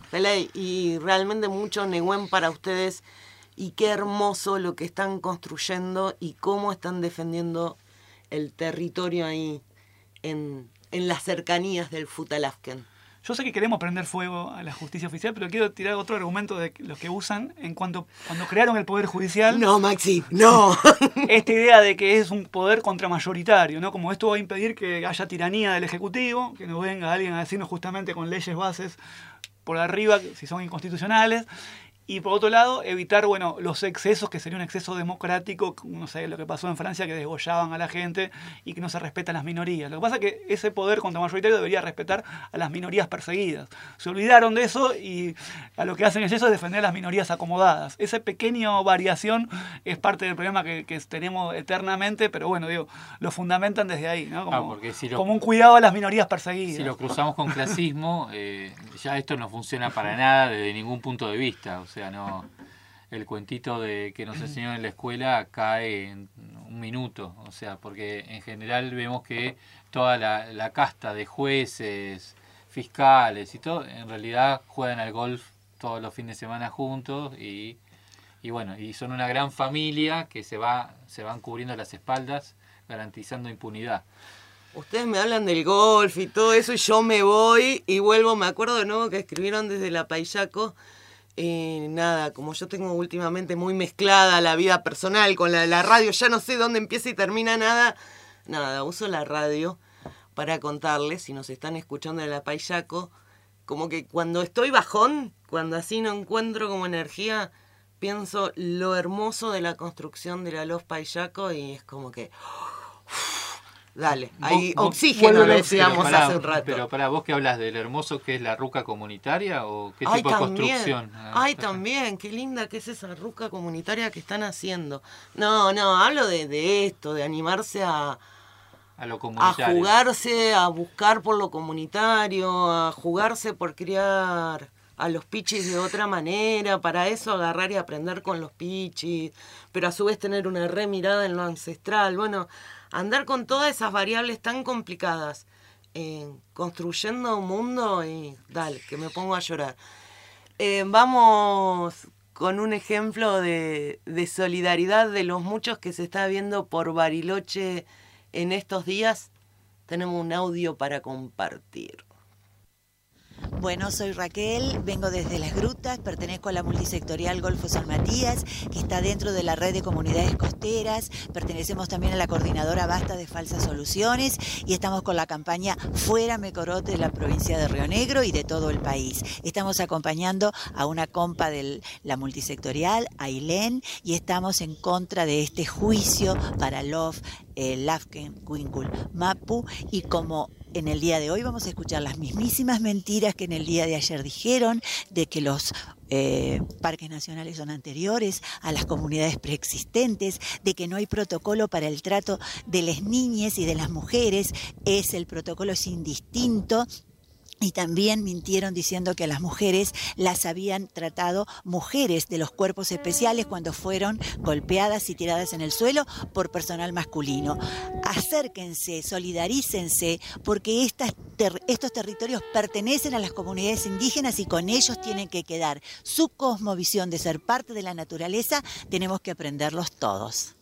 y realmente mucho Nehuen para ustedes. Y qué hermoso lo que están construyendo y cómo están defendiendo el territorio ahí en las cercanías del Futalafken. Yo sé que queremos prender fuego a la justicia oficial, pero quiero tirar otro argumento de los que usan cuando crearon el Poder Judicial. No, Maxi, no. Esta idea de que es un poder contramayoritario, ¿no? Como esto va a impedir que haya tiranía del Ejecutivo, que nos venga alguien a decirnos justamente con leyes bases por arriba, si son inconstitucionales. Y por otro lado, evitar, bueno, los excesos, que sería un exceso democrático, no sé, lo que pasó en Francia, que desgollaban a la gente y que no se respetan las minorías. Lo que pasa es que ese poder contramayoritario debería respetar a las minorías perseguidas. Se olvidaron de eso y a lo que hacen es eso, es defender a las minorías acomodadas. Esa pequeña variación es parte del problema que tenemos eternamente, pero bueno, digo, lo fundamentan desde ahí, ¿no? Como un cuidado a las minorías perseguidas. Si lo cruzamos con clasismo, ya esto no funciona para nada desde ningún punto de vista. O sea, no, el cuentito de que nos enseñaron en la escuela cae en un minuto, o sea, porque en general vemos que toda la casta de jueces, fiscales y todo, en realidad juegan al golf todos los fines de semana juntos y bueno, y son una gran familia que se van cubriendo las espaldas, garantizando impunidad. Ustedes me hablan del golf y todo eso y yo me voy y vuelvo, me acuerdo de nuevo que escribieron desde La Paillaco. Nada, como yo tengo últimamente muy mezclada la vida personal con la radio, ya no sé dónde empieza y termina nada, uso la radio para contarles, si nos están escuchando de La Paillaco, como que cuando estoy bajón, cuando así no encuentro como energía, pienso lo hermoso de la construcción de la Lof Payaco y es como que... Dale, hay oxígeno, decíamos hace un rato. Pero para vos que hablas del hermoso que es la ruca comunitaria o qué tipo de construcción. Ay, también, qué linda que es esa ruca comunitaria que están haciendo. No, hablo de esto, de animarse a lo comunitario. A jugarse, a buscar por lo comunitario, a jugarse por criar a los pichis de otra manera, para eso agarrar y aprender con los pichis, pero a su vez tener una remirada en lo ancestral. Bueno, andar con todas esas variables tan complicadas, construyendo un mundo y dale, que me pongo a llorar. Vamos con un ejemplo de solidaridad de los muchos que se está viendo por Bariloche en estos días. Tenemos un audio para compartir. Bueno, soy Raquel, vengo desde Las Grutas, pertenezco a la multisectorial Golfo San Matías, que está dentro de la red de comunidades costeras, pertenecemos también a la coordinadora Basta de Falsas Soluciones y estamos con la campaña Fuera Mecorote de la provincia de Río Negro y de todo el país. Estamos acompañando a una compa de la multisectorial, Ailén, y estamos en contra de este juicio para Lafken Winkul Mapu, y como en el día de hoy vamos a escuchar las mismísimas mentiras que en el día de ayer dijeron, de que los parques nacionales son anteriores a las comunidades preexistentes, de que no hay protocolo para el trato de las niñas y de las mujeres, el protocolo es indistinto. Y también mintieron diciendo que a las mujeres las habían tratado mujeres de los cuerpos especiales cuando fueron golpeadas y tiradas en el suelo por personal masculino. Acérquense, solidarícense, porque estos territorios pertenecen a las comunidades indígenas y con ellos tienen que quedar. Su cosmovisión de ser parte de la naturaleza tenemos que aprenderlos todos.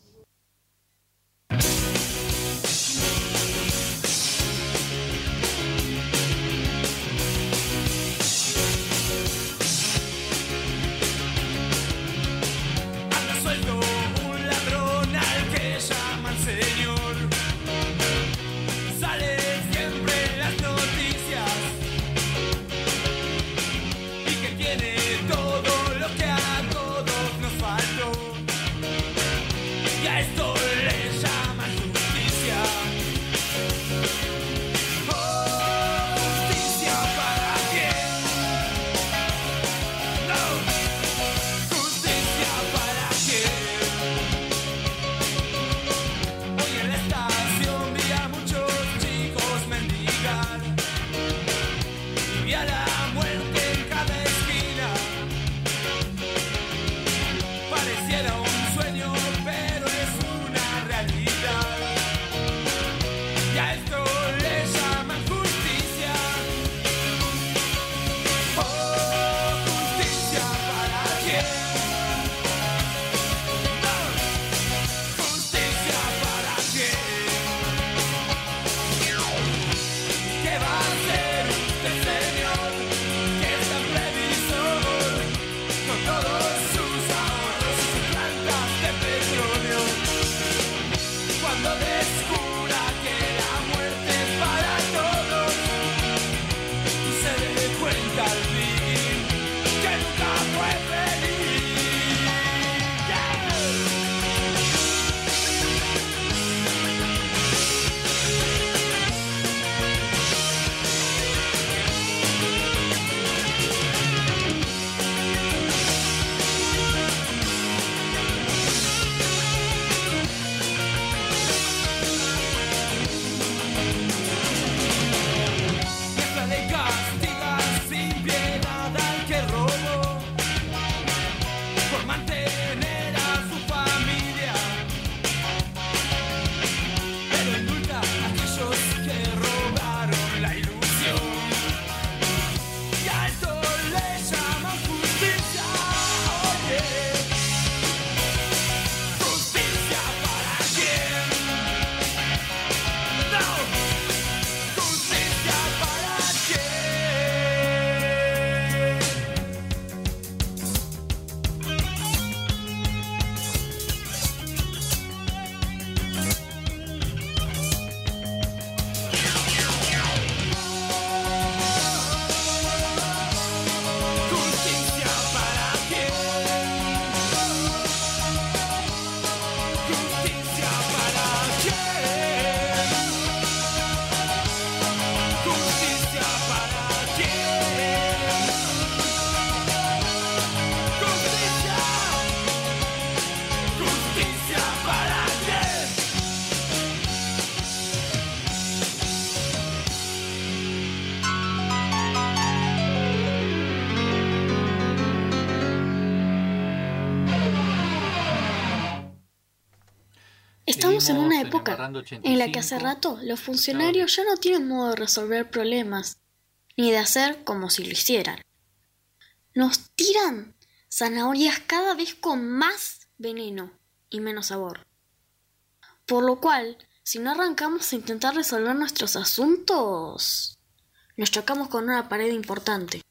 Estamos en una Seguimos en época Embarrando en la que hace 85. rato los funcionarios ya no tienen modo de resolver problemas, ni de hacer como si lo hicieran. Nos tiran zanahorias cada vez con más veneno y menos sabor. Por lo cual, si no arrancamos a intentar resolver nuestros asuntos, nos chocamos con una pared importante.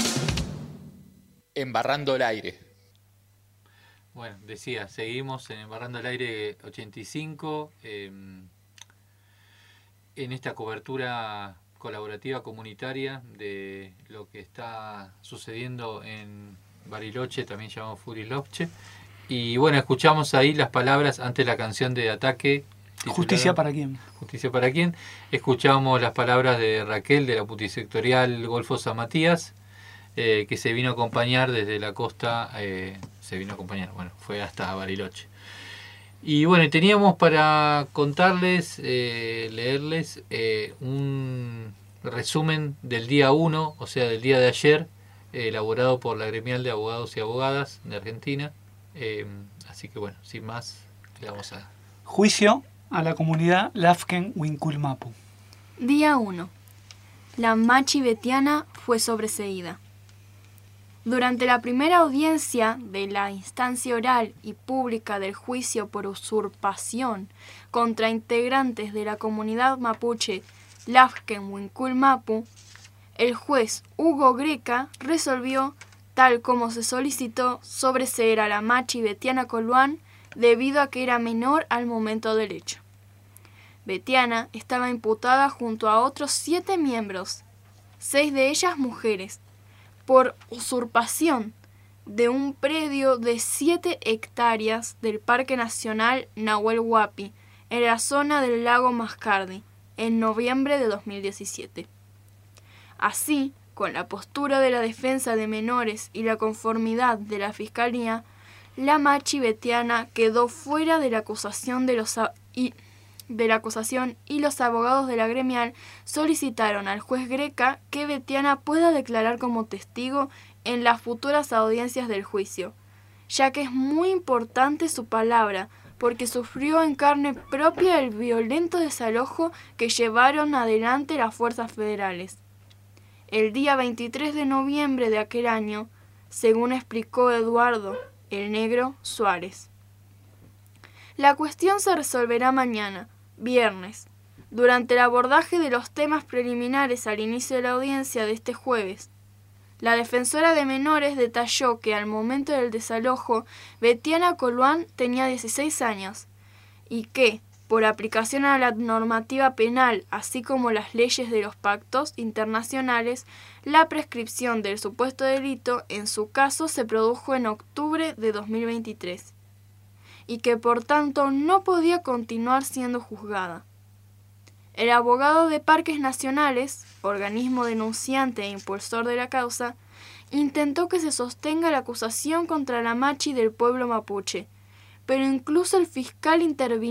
Embarrando el aire. Bueno, decía, seguimos en Embarrando el Aire 85, en esta cobertura colaborativa comunitaria de lo que está sucediendo en Bariloche, también llamado Furiloche. Y bueno, escuchamos ahí las palabras antes de la canción de Ataque. ¿Justicia para quién? Justicia para quién. Escuchamos las palabras de Raquel de la Multisectorial Golfo San Matías, que se vino a acompañar desde la costa, fue hasta Bariloche. Y bueno, teníamos para contarles, leerles un resumen del día 1, o sea, del día de ayer, elaborado por la Gremial de Abogados y Abogadas de Argentina. Así que bueno, sin más, le vamos a... Juicio a la comunidad Lafken Winkulmapu. Día 1. La machi betiana fue sobreseída. Durante la primera audiencia de la instancia oral y pública del juicio por usurpación contra integrantes de la comunidad mapuche Lafken Winkulmapu, el juez Hugo Greca resolvió, tal como se solicitó, sobreseer a la machi Betiana Coluán debido a que era menor al momento del hecho. Betiana estaba imputada junto a otros 7 miembros, 6 de ellas mujeres, por usurpación de un predio de 7 hectáreas del Parque Nacional Nahuel Huapi, en la zona del lago Mascardi, en noviembre de 2017. Así, con la postura de la defensa de menores y la conformidad de la Fiscalía, la machi betiana quedó fuera de la acusación y los abogados de la gremial solicitaron al juez Greca que Betiana pueda declarar como testigo en las futuras audiencias del juicio, ya que es muy importante su palabra, porque sufrió en carne propia el violento desalojo que llevaron adelante las fuerzas federales. El día 23 de noviembre de aquel año, según explicó Eduardo el Negro Suárez. La cuestión se resolverá mañana, viernes, durante el abordaje de los temas preliminares al inicio de la audiencia de este jueves. La defensora de menores detalló que al momento del desalojo, Betiana Coluán tenía 16 años y que, por aplicación a la normativa penal, así como las leyes de los pactos internacionales, la prescripción del supuesto delito en su caso se produjo en octubre de 2023 y que por tanto no podía continuar siendo juzgada. El abogado de Parques Nacionales, organismo denunciante e impulsor de la causa, intentó que se sostenga la acusación contra la machi del pueblo mapuche, pero incluso el fiscal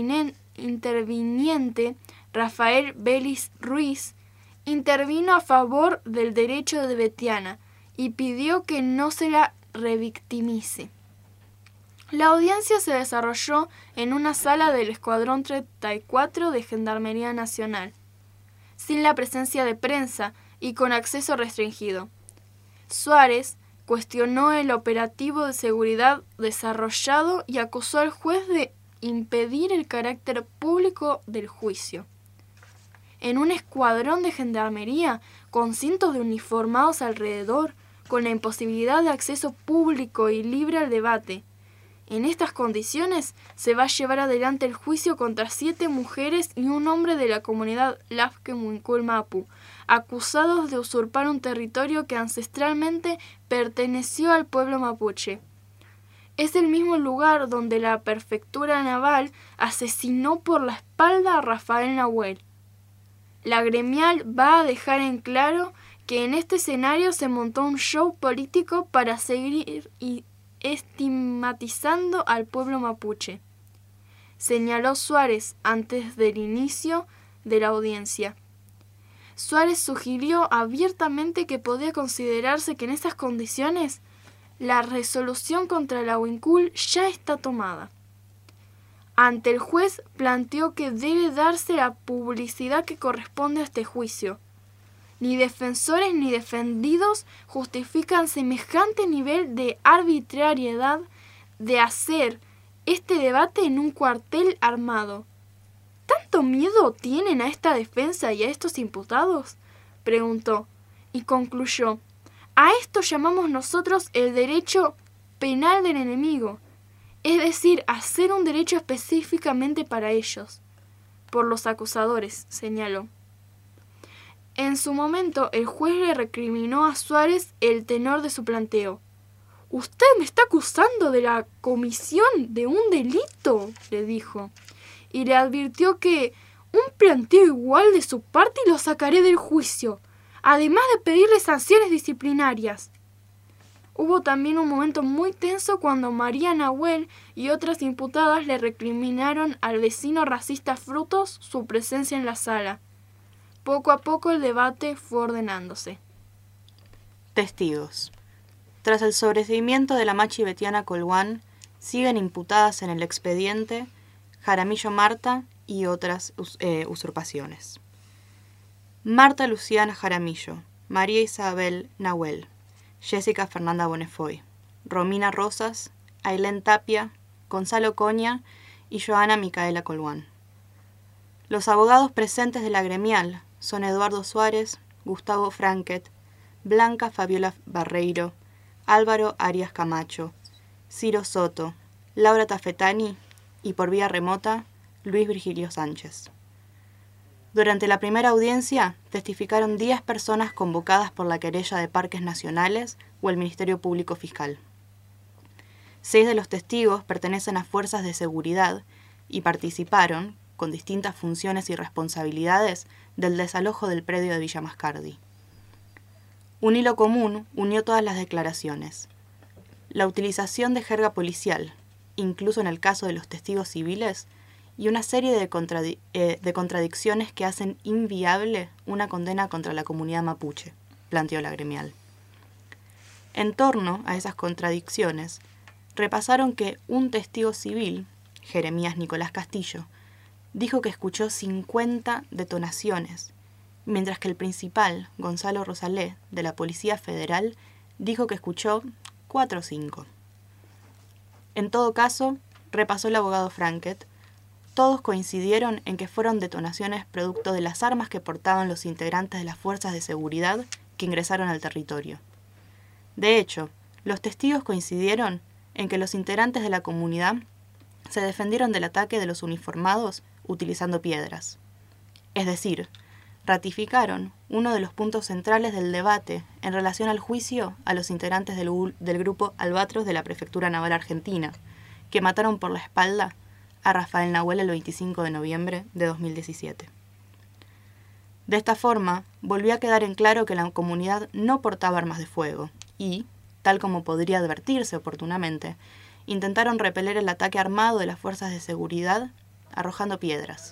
interviniente Rafael Vélez Ruiz intervino a favor del derecho de Betiana y pidió que no se la revictimice. La audiencia se desarrolló en una sala del Escuadrón 34 de Gendarmería Nacional, sin la presencia de prensa y con acceso restringido. Suárez cuestionó el operativo de seguridad desarrollado y acusó al juez de impedir el carácter público del juicio. En un escuadrón de gendarmería, con cientos de uniformados alrededor, con la imposibilidad de acceso público y libre al debate. En estas condiciones se va a llevar adelante el juicio contra 7 mujeres y un hombre de la comunidad Lafken Winkulmapu, acusados de usurpar un territorio que ancestralmente perteneció al pueblo mapuche. Es el mismo lugar donde la prefectura naval asesinó por la espalda a Rafael Nahuel. La gremial va a dejar en claro que en este escenario se montó un show político para seguir estigmatizando al pueblo mapuche, señaló Suárez antes del inicio de la audiencia. Suárez sugirió abiertamente que podía considerarse que en estas condiciones la resolución contra la Wincul ya está tomada. Ante el juez planteó que debe darse la publicidad que corresponde a este juicio. Ni defensores ni defendidos justifican semejante nivel de arbitrariedad de hacer este debate en un cuartel armado. ¿Tanto miedo tienen a esta defensa y a estos imputados?, preguntó, y concluyó: a esto llamamos nosotros el derecho penal del enemigo, es decir, hacer un derecho específicamente para ellos. Por los acusadores, señaló. En su momento, el juez le recriminó a Suárez el tenor de su planteo. «Usted me está acusando de la comisión de un delito», le dijo, y le advirtió que un planteo igual de su parte y lo sacaré del juicio, además de pedirle sanciones disciplinarias. Hubo también un momento muy tenso cuando María Nahuel y otras imputadas le recriminaron al vecino racista Frutos su presencia en la sala. Poco a poco el debate fue ordenándose. Testigos. Tras el sobreseimiento de la machi Betiana Colguán, siguen imputadas en el expediente Jaramillo Marta y otras usurpaciones. Marta Luciana Jaramillo, María Isabel Nahuel, Jessica Fernanda Bonefoy, Romina Rosas, Ailén Tapia, Gonzalo Coña y Joana Micaela Colguán. Los abogados presentes de la gremial son Eduardo Suárez, Gustavo Franket, Blanca Fabiola Barreiro, Álvaro Arias Camacho, Ciro Soto, Laura Tafetani y por vía remota, Luis Virgilio Sánchez. Durante la primera audiencia testificaron 10 personas convocadas por la querella de Parques Nacionales o el Ministerio Público Fiscal. 6 de los testigos pertenecen a fuerzas de seguridad y participaron, con distintas funciones y responsabilidades, del desalojo del predio de Villa Mascardi. Un hilo común unió todas las declaraciones: la utilización de jerga policial, incluso en el caso de los testigos civiles, y una serie de contradicciones que hacen inviable una condena contra la comunidad mapuche, planteó la gremial. En torno a esas contradicciones, repasaron que un testigo civil, Jeremías Nicolás Castillo, dijo que escuchó 50 detonaciones, mientras que el principal, Gonzalo Rosalé, de la Policía Federal, dijo que escuchó 4 o 5. En todo caso, repasó el abogado Franket, todos coincidieron en que fueron detonaciones producto de las armas que portaban los integrantes de las fuerzas de seguridad que ingresaron al territorio. De hecho, los testigos coincidieron en que los integrantes de la comunidad se defendieron del ataque de los uniformados utilizando piedras. Es decir, ratificaron uno de los puntos centrales del debate en relación al juicio a los integrantes del grupo Albatros de la Prefectura Naval Argentina, que mataron por la espalda a Rafael Nahuel el 25 de noviembre de 2017. De esta forma, volvió a quedar en claro que la comunidad no portaba armas de fuego y, tal como podría advertirse oportunamente, intentaron repeler el ataque armado de las fuerzas de seguridad arrojando piedras.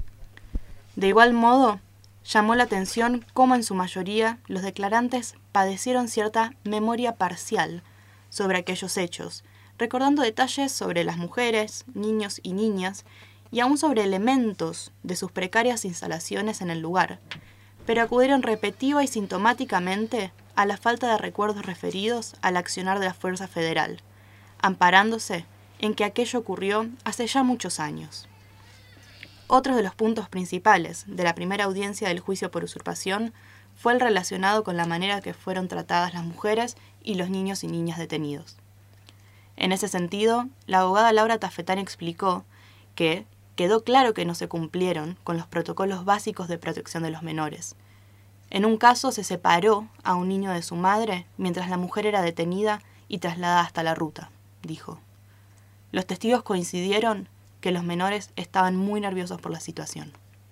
De igual modo, llamó la atención cómo en su mayoría los declarantes padecieron cierta memoria parcial sobre aquellos hechos, recordando detalles sobre las mujeres, niños y niñas, y aún sobre elementos de sus precarias instalaciones en el lugar, pero acudieron repetida y sintomáticamente a la falta de recuerdos referidos al accionar de la Fuerza Federal, amparándose en que aquello ocurrió hace ya muchos años. Otro de los puntos principales de la primera audiencia del juicio por usurpación fue el relacionado con la manera que fueron tratadas las mujeres y los niños y niñas detenidos. En ese sentido, la abogada Laura Tafetani explicó que quedó claro que no se cumplieron con los protocolos básicos de protección de los menores. En un caso se separó a un niño de su madre mientras la mujer era detenida y trasladada hasta la ruta, dijo. Los testigos coincidieron que los menores estaban muy nerviosos por la situación.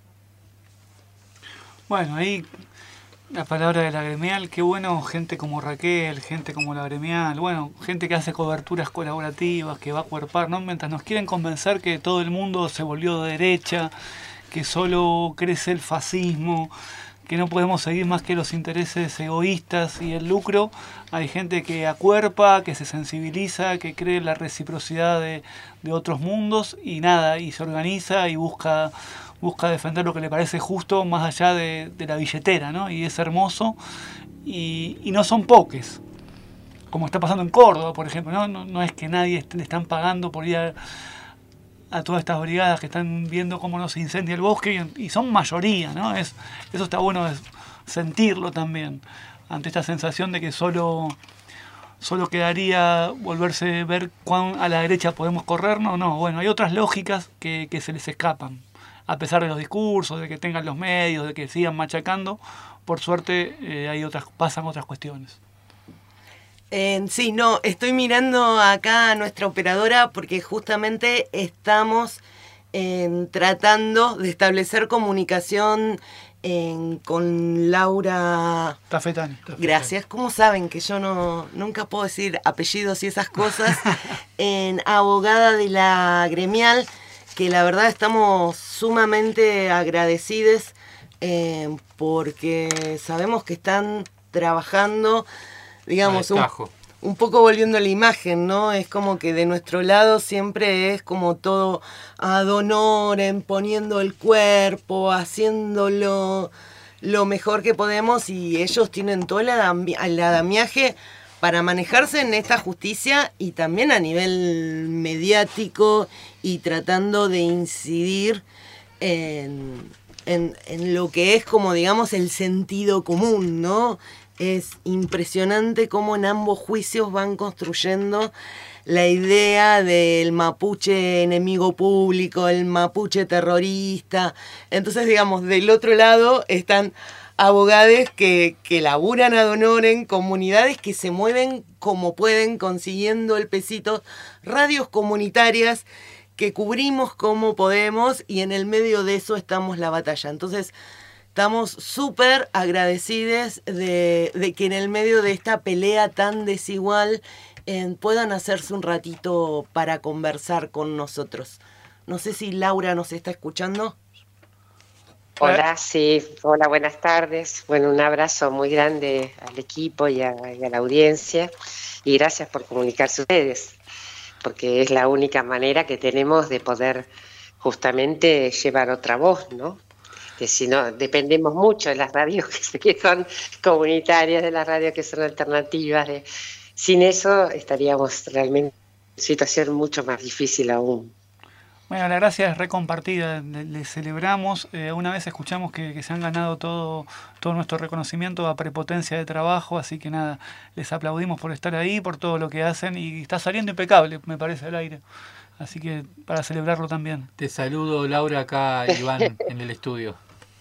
Bueno, ahí la palabra de la gremial, qué bueno, gente como Raquel, gente como la gremial, bueno, gente que hace coberturas colaborativas, que va a cuerpar, ¿no? Mientras nos quieren convencer que todo el mundo se volvió de derecha, que solo crece el fascismo, que no podemos seguir más que los intereses egoístas y el lucro. Hay gente que acuerpa, que se sensibiliza, que cree en la reciprocidad de otros mundos y nada, y se organiza y busca defender lo que le parece justo más allá de la billetera, ¿no? Y es hermoso y no son poques, como está pasando en Córdoba, por ejemplo, ¿no? No es que nadie le están pagando por ir a todas estas brigadas que están viendo cómo no se incendia el bosque y son mayoría, ¿no? Eso está bueno sentirlo también, ante esta sensación de que solo quedaría volverse ver cuán a la derecha podemos corrernos. No, bueno, hay otras lógicas que se les escapan, a pesar de los discursos, de que tengan los medios, de que sigan machacando. Por suerte pasan otras cuestiones. Sí, no, estoy mirando acá a nuestra operadora porque justamente estamos tratando de establecer comunicación con Laura Tafetani. Gracias. ¿Cómo saben que yo nunca puedo decir apellidos y esas cosas? Abogada de la gremial, que la verdad estamos sumamente agradecidos porque sabemos que están trabajando, digamos, un poco volviendo a la imagen, ¿no? Es como que de nuestro lado siempre es como todo ad honorem, poniendo el cuerpo, haciéndolo lo mejor que podemos, y ellos tienen todo el andamiaje para manejarse en esta justicia y también a nivel mediático y tratando de incidir en lo que es como, digamos, el sentido común, ¿no? Es impresionante cómo en ambos juicios van construyendo la idea del mapuche enemigo público, el mapuche terrorista. Entonces, digamos, del otro lado están abogados que laburan ad honorem, comunidades que se mueven como pueden, consiguiendo el pesito, radios comunitarias que cubrimos como podemos, y en el medio de eso estamos la batalla. Entonces, estamos súper agradecidos de que en el medio de esta pelea tan desigual puedan hacerse un ratito para conversar con nosotros. No sé si Laura nos está escuchando. Hola, sí. Hola, buenas tardes. Bueno, un abrazo muy grande al equipo y a la audiencia. Y gracias por comunicarse ustedes, porque es la única manera que tenemos de poder justamente llevar otra voz, ¿no? Que si no, dependemos mucho de las radios que son comunitarias, de las radios que son alternativas. Sin eso estaríamos realmente en una situación mucho más difícil aún. Bueno, la gracia es recompartida, le celebramos. Una vez escuchamos que se han ganado todo nuestro reconocimiento a prepotencia de trabajo, así que nada, les aplaudimos por estar ahí, por todo lo que hacen, y está saliendo impecable, me parece, al aire. Así que para celebrarlo también. Te saludo, Laura, acá Iván en el estudio.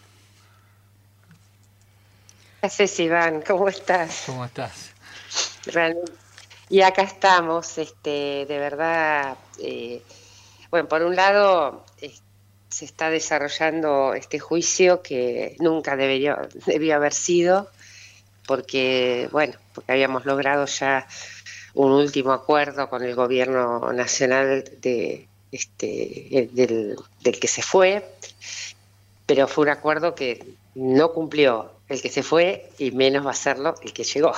Gracias, Iván, ¿cómo estás? ¿Cómo estás? Realmente. Y acá estamos, de verdad, bueno, por un lado se está desarrollando este juicio que nunca debió haber sido, porque habíamos logrado ya un último acuerdo con el gobierno nacional del que se fue, pero fue un acuerdo que no cumplió el que se fue y menos va a serlo el que llegó.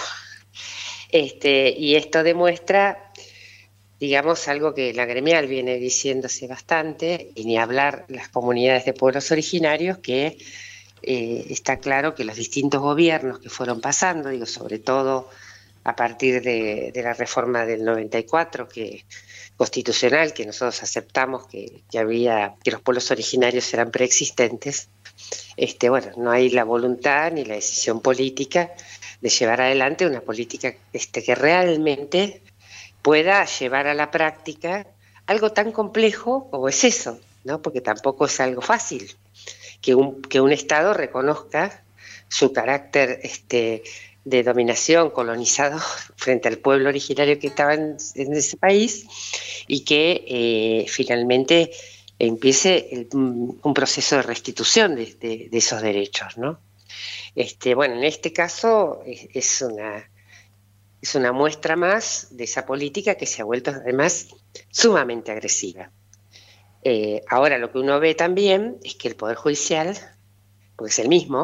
Y esto demuestra, digamos, algo que la gremial viene diciéndose bastante, y ni hablar las comunidades de pueblos originarios, que está claro que los distintos gobiernos que fueron pasando, digo, sobre todo a partir de la reforma del 94, constitucional, que nosotros aceptamos que los pueblos originarios eran preexistentes, no hay la voluntad ni la decisión política de llevar adelante una política que realmente pueda llevar a la práctica algo tan complejo como es eso, ¿no? Porque tampoco es algo fácil que un Estado reconozca su carácter de dominación colonizador frente al pueblo originario que estaba en ese país, y que finalmente empiece un proceso de restitución de esos derechos, ¿no? En este caso es una muestra más de esa política que se ha vuelto además sumamente agresiva. Ahora lo que uno ve también es que el Poder Judicial, porque es el mismo,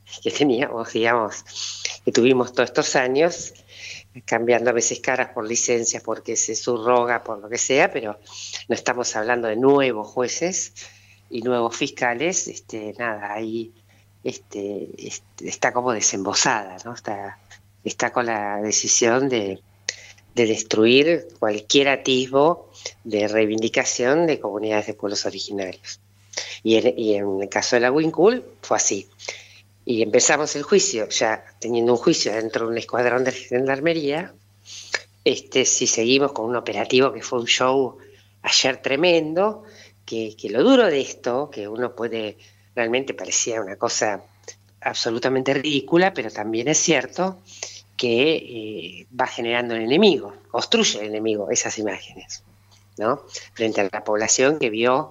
que teníamos, digamos, que tuvimos todos estos años, cambiando a veces caras por licencias, porque se subroga, por lo que sea, pero no estamos hablando de nuevos jueces y nuevos fiscales, nada, ahí está como desembosada, ¿no? Está con la decisión de destruir cualquier atisbo de reivindicación de comunidades de pueblos originarios. Y en el caso de la Wincul fue así. Y empezamos el juicio, ya teniendo un juicio dentro de un escuadrón de gendarmería. Si seguimos con un operativo que fue un show ayer tremendo, que lo duro de esto, que uno puede, realmente parecía una cosa absolutamente ridícula, pero también es cierto que va generando el enemigo, construye el enemigo esas imágenes, ¿no? Frente a la población que vio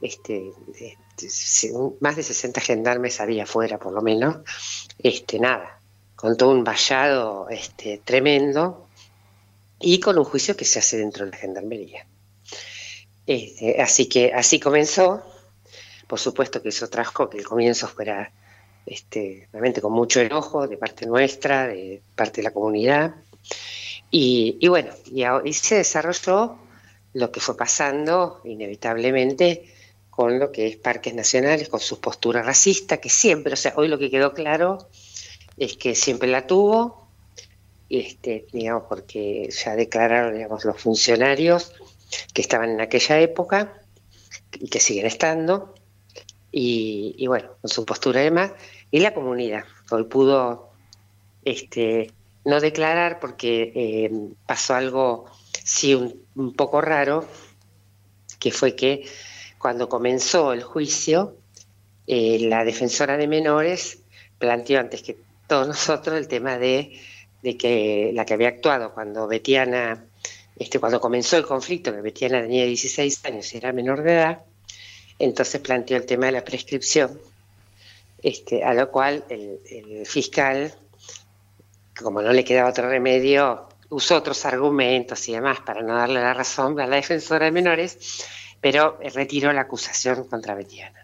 más de 60 gendarmes había afuera, por lo menos, nada, con todo un vallado tremendo y con un juicio que se hace dentro de la gendarmería. Así que así comenzó. Por supuesto que eso trajo que el comienzo fuera realmente con mucho enojo de parte nuestra, de parte de la comunidad, y bueno, y se desarrolló lo que fue pasando inevitablemente con lo que es Parques Nacionales, con su postura racista, que siempre, o sea, hoy lo que quedó claro es que siempre la tuvo, digamos, porque ya declararon, digamos, los funcionarios que estaban en aquella época y que siguen estando, y bueno, con su postura además, y la comunidad. Hoy pudo no declarar porque pasó algo, sí, un poco raro, que fue que cuando comenzó el juicio, la defensora de menores planteó antes que todos nosotros el tema de que la que había actuado cuando Betiana, cuando comenzó el conflicto, que Betiana tenía 16 años y era menor de edad, entonces planteó el tema de la prescripción, a lo cual el fiscal, como no le quedaba otro remedio, usó otros argumentos y demás para no darle la razón a la defensora de menores, pero retiró la acusación contra Betiana.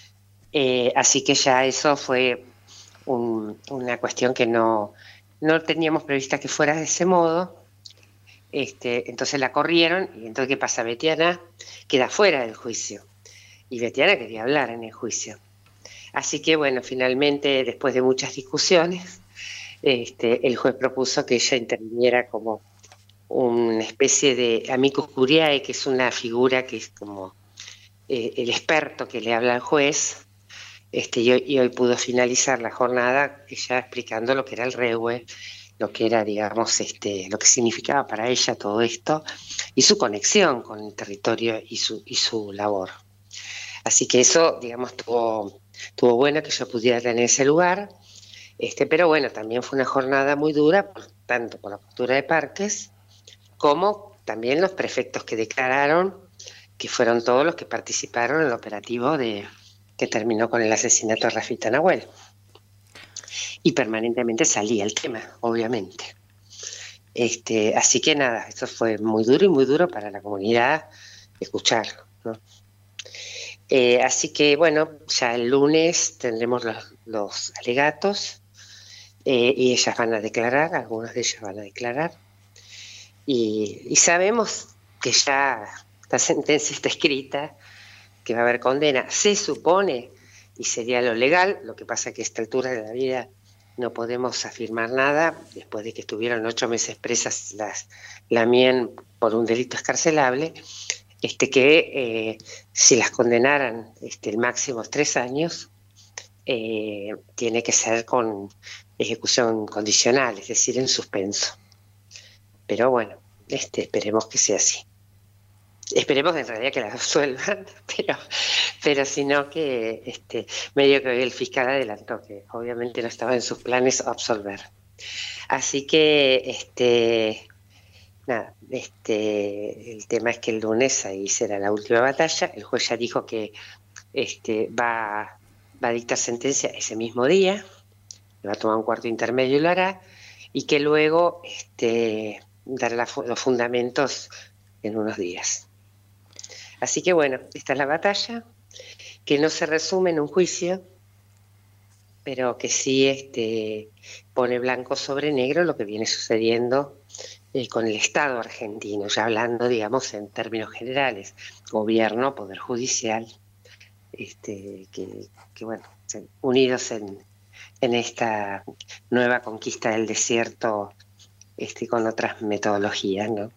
Así que ya eso fue una cuestión que no teníamos prevista que fuera de ese modo. Entonces la corrieron, y entonces ¿qué pasa? Betiana queda fuera del juicio, y Betiana quería hablar en el juicio. Así que bueno, finalmente, después de muchas discusiones, el juez propuso que ella interviniera como una especie de amicus curiae, que es una figura que es como el experto que le habla al juez, y hoy pudo finalizar la jornada ella explicando lo que era el REUE, lo que era, digamos, lo que significaba para ella todo esto, y su conexión con el territorio y su labor. Así que eso, digamos, tuvo bueno que yo pudiera tener ese lugar, pero bueno, también fue una jornada muy dura, tanto por la postura de Parques, como también los prefectos que declararon, que fueron todos los que participaron en el operativo que terminó con el asesinato de Rafita Nahuel. Y permanentemente salía el tema, obviamente. Así que nada, esto fue muy duro y muy duro para la comunidad escuchar, ¿no? Así que bueno, ya el lunes tendremos los alegatos, y ellas van a declarar, algunas de ellas van a declarar, y sabemos que ya la sentencia está escrita, que va a haber condena, se supone, y sería lo legal. Lo que pasa es que a esta altura de la vida no podemos afirmar nada, después de que estuvieron 8 meses presas la Mien por un delito escarcelable, que si las condenaran el máximo 3 años, tiene que ser con ejecución condicional, es decir, en suspenso. Pero bueno, esperemos que sea así. Esperemos en realidad que la absuelvan, pero si no, que medio que hoy el fiscal adelantó que obviamente no estaba en sus planes absolver. Así que nada, el tema es que el lunes ahí será la última batalla. El juez ya dijo que va a dictar sentencia ese mismo día, le va a tomar un cuarto intermedio y lo hará, y que luego dará los fundamentos en unos días. Así que bueno, esta es la batalla, que no se resume en un juicio, pero que sí pone blanco sobre negro lo que viene sucediendo con el Estado argentino, ya hablando, digamos, en términos generales, gobierno, poder judicial, que bueno, unidos en esta nueva conquista del desierto, con otras metodologías, ¿no?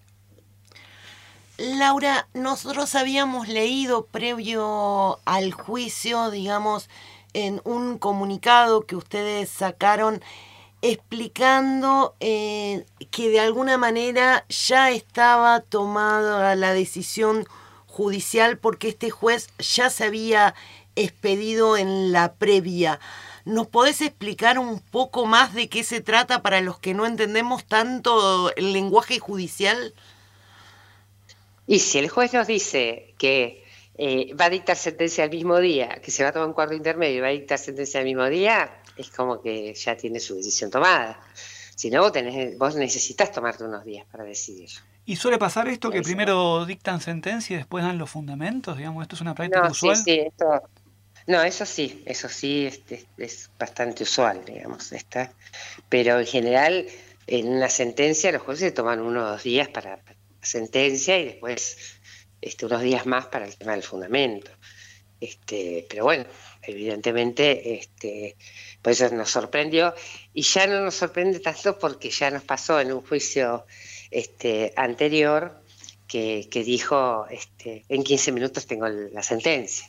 Laura, nosotros habíamos leído previo al juicio, digamos, en un comunicado que ustedes sacaron explicando que de alguna manera ya estaba tomada la decisión judicial porque este juez ya se había expedido en la previa. ¿Nos podés explicar un poco más de qué se trata para los que no entendemos tanto el lenguaje judicial? Y si el juez nos dice que va a dictar sentencia el mismo día, que se va a tomar un cuarto intermedio y va a dictar sentencia el mismo día, es como que ya tiene su decisión tomada. Si no, vos necesitas tomarte unos días para decidir. ¿Y suele pasar esto, que primero dictan sentencia y después dan los fundamentos? Digamos, ¿esto es una práctica usual? Sí, eso sí es bastante usual, digamos, pero en general en una sentencia los jueces toman 1 o 2 días para la sentencia y después unos días más para el tema del fundamento. Pero bueno, evidentemente por eso nos sorprendió, y ya no nos sorprende tanto porque ya nos pasó en un juicio anterior que dijo en 15 minutos tengo la sentencia.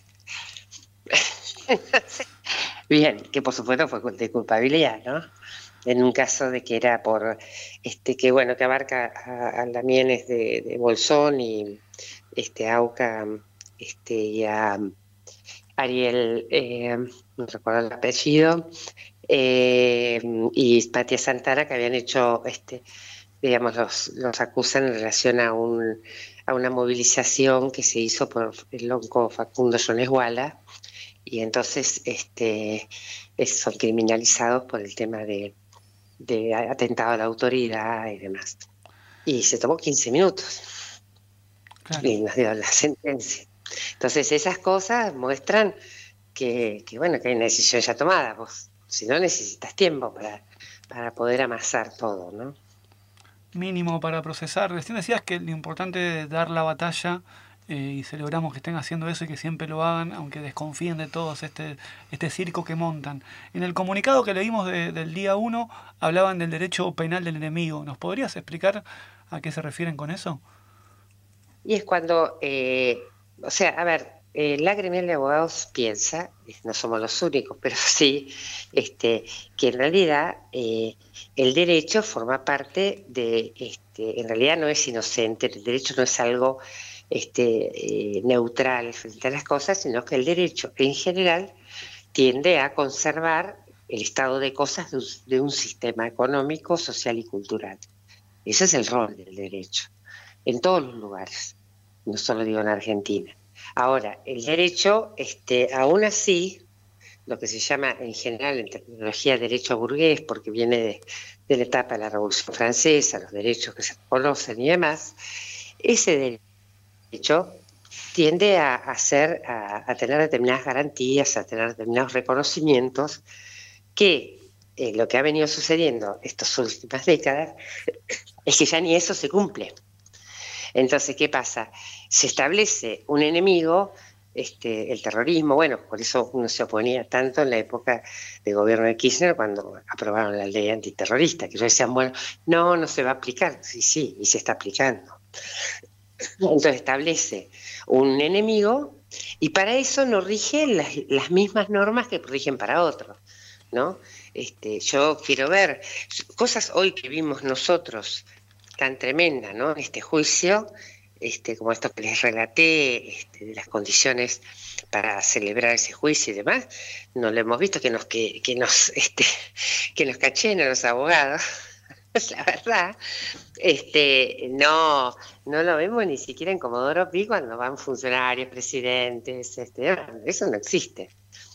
Bien, que por supuesto fue de culpabilidad, ¿no? En un caso de que era por que abarca a Lamienes de Bolsón y Auca y a Ariel, no recuerdo el apellido, y Matías Santana, que habían hecho digamos, los acusan en relación a una movilización que se hizo por el loco Facundo Jones Wala, y entonces son criminalizados por el tema de atentado a la autoridad y demás. Y se tomó 15 minutos. Claro. Y nos dio la sentencia. Entonces esas cosas muestran que hay una decisión ya tomada. Vos, si no, necesitas tiempo para poder amasar todo, ¿no? Mínimo para procesar. Recién decías que lo importante es dar la batalla, y celebramos que estén haciendo eso y que siempre lo hagan, aunque desconfíen de todos este circo que montan. En el comunicado que leímos del día 1 hablaban del derecho penal del enemigo. ¿Nos podrías explicar a qué se refieren con eso? Y es cuando, la gremial de abogados piensa, no somos los únicos, pero sí, que en realidad el derecho forma parte de, en realidad no es inocente, el derecho no es algo neutral frente a las cosas, sino que el derecho en general tiende a conservar el estado de cosas de un sistema económico, social y cultural. Ese es el rol del derecho, en todos los lugares, no solo digo en Argentina. Ahora, el derecho, aún así, lo que se llama en general en terminología derecho burgués, porque viene de la etapa de la Revolución Francesa, los derechos que se conocen y demás, ese derecho tiende a tener determinadas garantías, a tener determinados reconocimientos que lo que ha venido sucediendo estas últimas décadas es que ya ni eso se cumple. Entonces, ¿qué pasa? Se establece un enemigo, el terrorismo, bueno, por eso uno se oponía tanto en la época de gobierno de Kirchner cuando aprobaron la ley antiterrorista, que ellos decían, bueno, no se va a aplicar, sí, y se está aplicando. Entonces establece un enemigo y para eso no rigen las mismas normas que rigen para otros, ¿no? Yo quiero ver cosas hoy que vimos nosotros tan tremendas, ¿no? En este juicio, como esto que les relaté, de las condiciones para celebrar ese juicio y demás, no lo hemos visto que nos cacheen a los abogados. La verdad, no lo vemos ni siquiera en Comodoro Pi cuando van funcionarios, presidentes, eso no existe.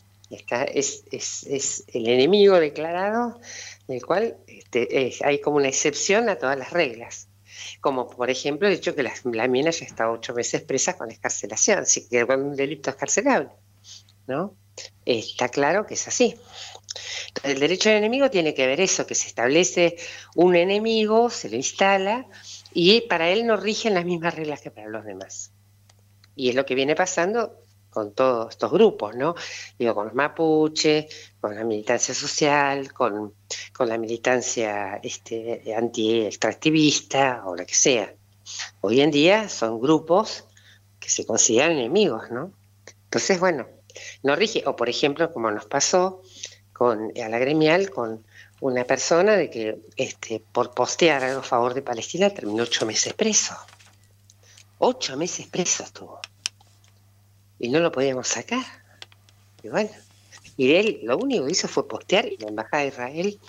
Es el enemigo declarado, del cual hay como una excepción a todas las reglas. Como por ejemplo el hecho que la mina ya está 8 meses presa con excarcelación, así que con un delito excarcelable, ¿no? Está claro que es así. Entonces, el derecho del enemigo tiene que ver eso, que se establece un enemigo, se lo instala, y para él no rigen las mismas reglas que para los demás. Y es lo que viene pasando con todos estos grupos, ¿no? Digo, con los mapuches, con la militancia social, con la militancia anti-extractivista o la que sea. Hoy en día son grupos que se consideran enemigos, ¿no? Entonces, bueno, no rige. O, por ejemplo, como nos pasó a la gremial con una persona de que por postear algo a favor de Palestina terminó 8 meses preso. 8 meses preso estuvo. Y no lo podíamos sacar. Y bueno, y él lo único que hizo fue postear, y la Embajada de Israel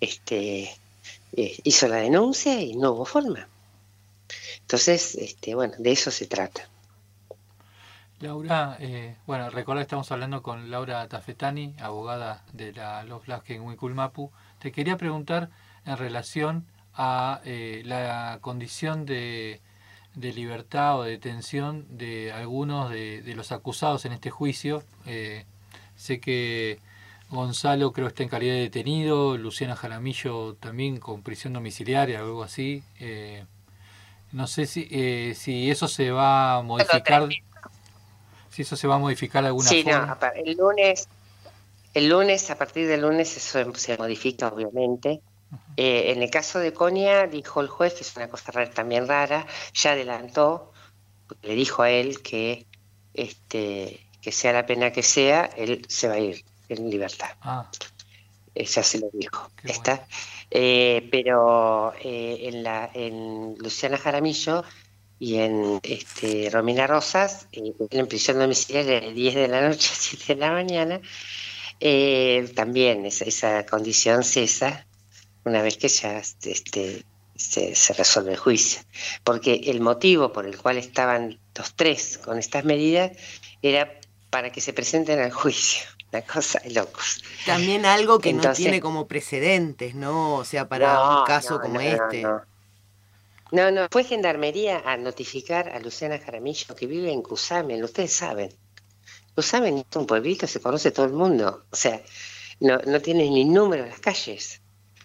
hizo la denuncia y no hubo forma. Entonces, bueno, de eso se trata. Laura, bueno, recordá que estamos hablando con Laura Tafetani, abogada de la Love Lasken Wikulmapu. Te quería preguntar en relación a la condición de libertad o de detención de algunos de los acusados en este juicio. Sé que Gonzalo creo que está en calidad de detenido, Luciana Jaramillo también con prisión domiciliaria o algo así. No sé si eso se va a modificar. Si eso se va a modificar de alguna forma. No, el lunes, a partir del lunes eso se modifica, obviamente. En el caso de Konia, dijo el juez, que es una cosa también rara, ya adelantó, le dijo a él que sea la pena que sea, él se va a ir en libertad. Ya se lo dijo. ¿Está? Bueno. Pero en Luciana Jaramillo y en Romina Rosas, en prisión domiciliaria de 10 de la noche a 7 de la mañana, también esa condición cesa una vez que ya se resuelve el juicio. Porque el motivo por el cual estaban los tres con estas medidas era para que se presenten al juicio. Una cosa de locos. También algo que entonces, no tiene como precedentes, ¿no? O sea, para un caso como este. No, fue Gendarmería a notificar a Luciana Jaramillo, que vive en Cusamen, ustedes saben. Cusamen es un pueblito, se conoce todo el mundo. O sea, no tiene ni número en las calles.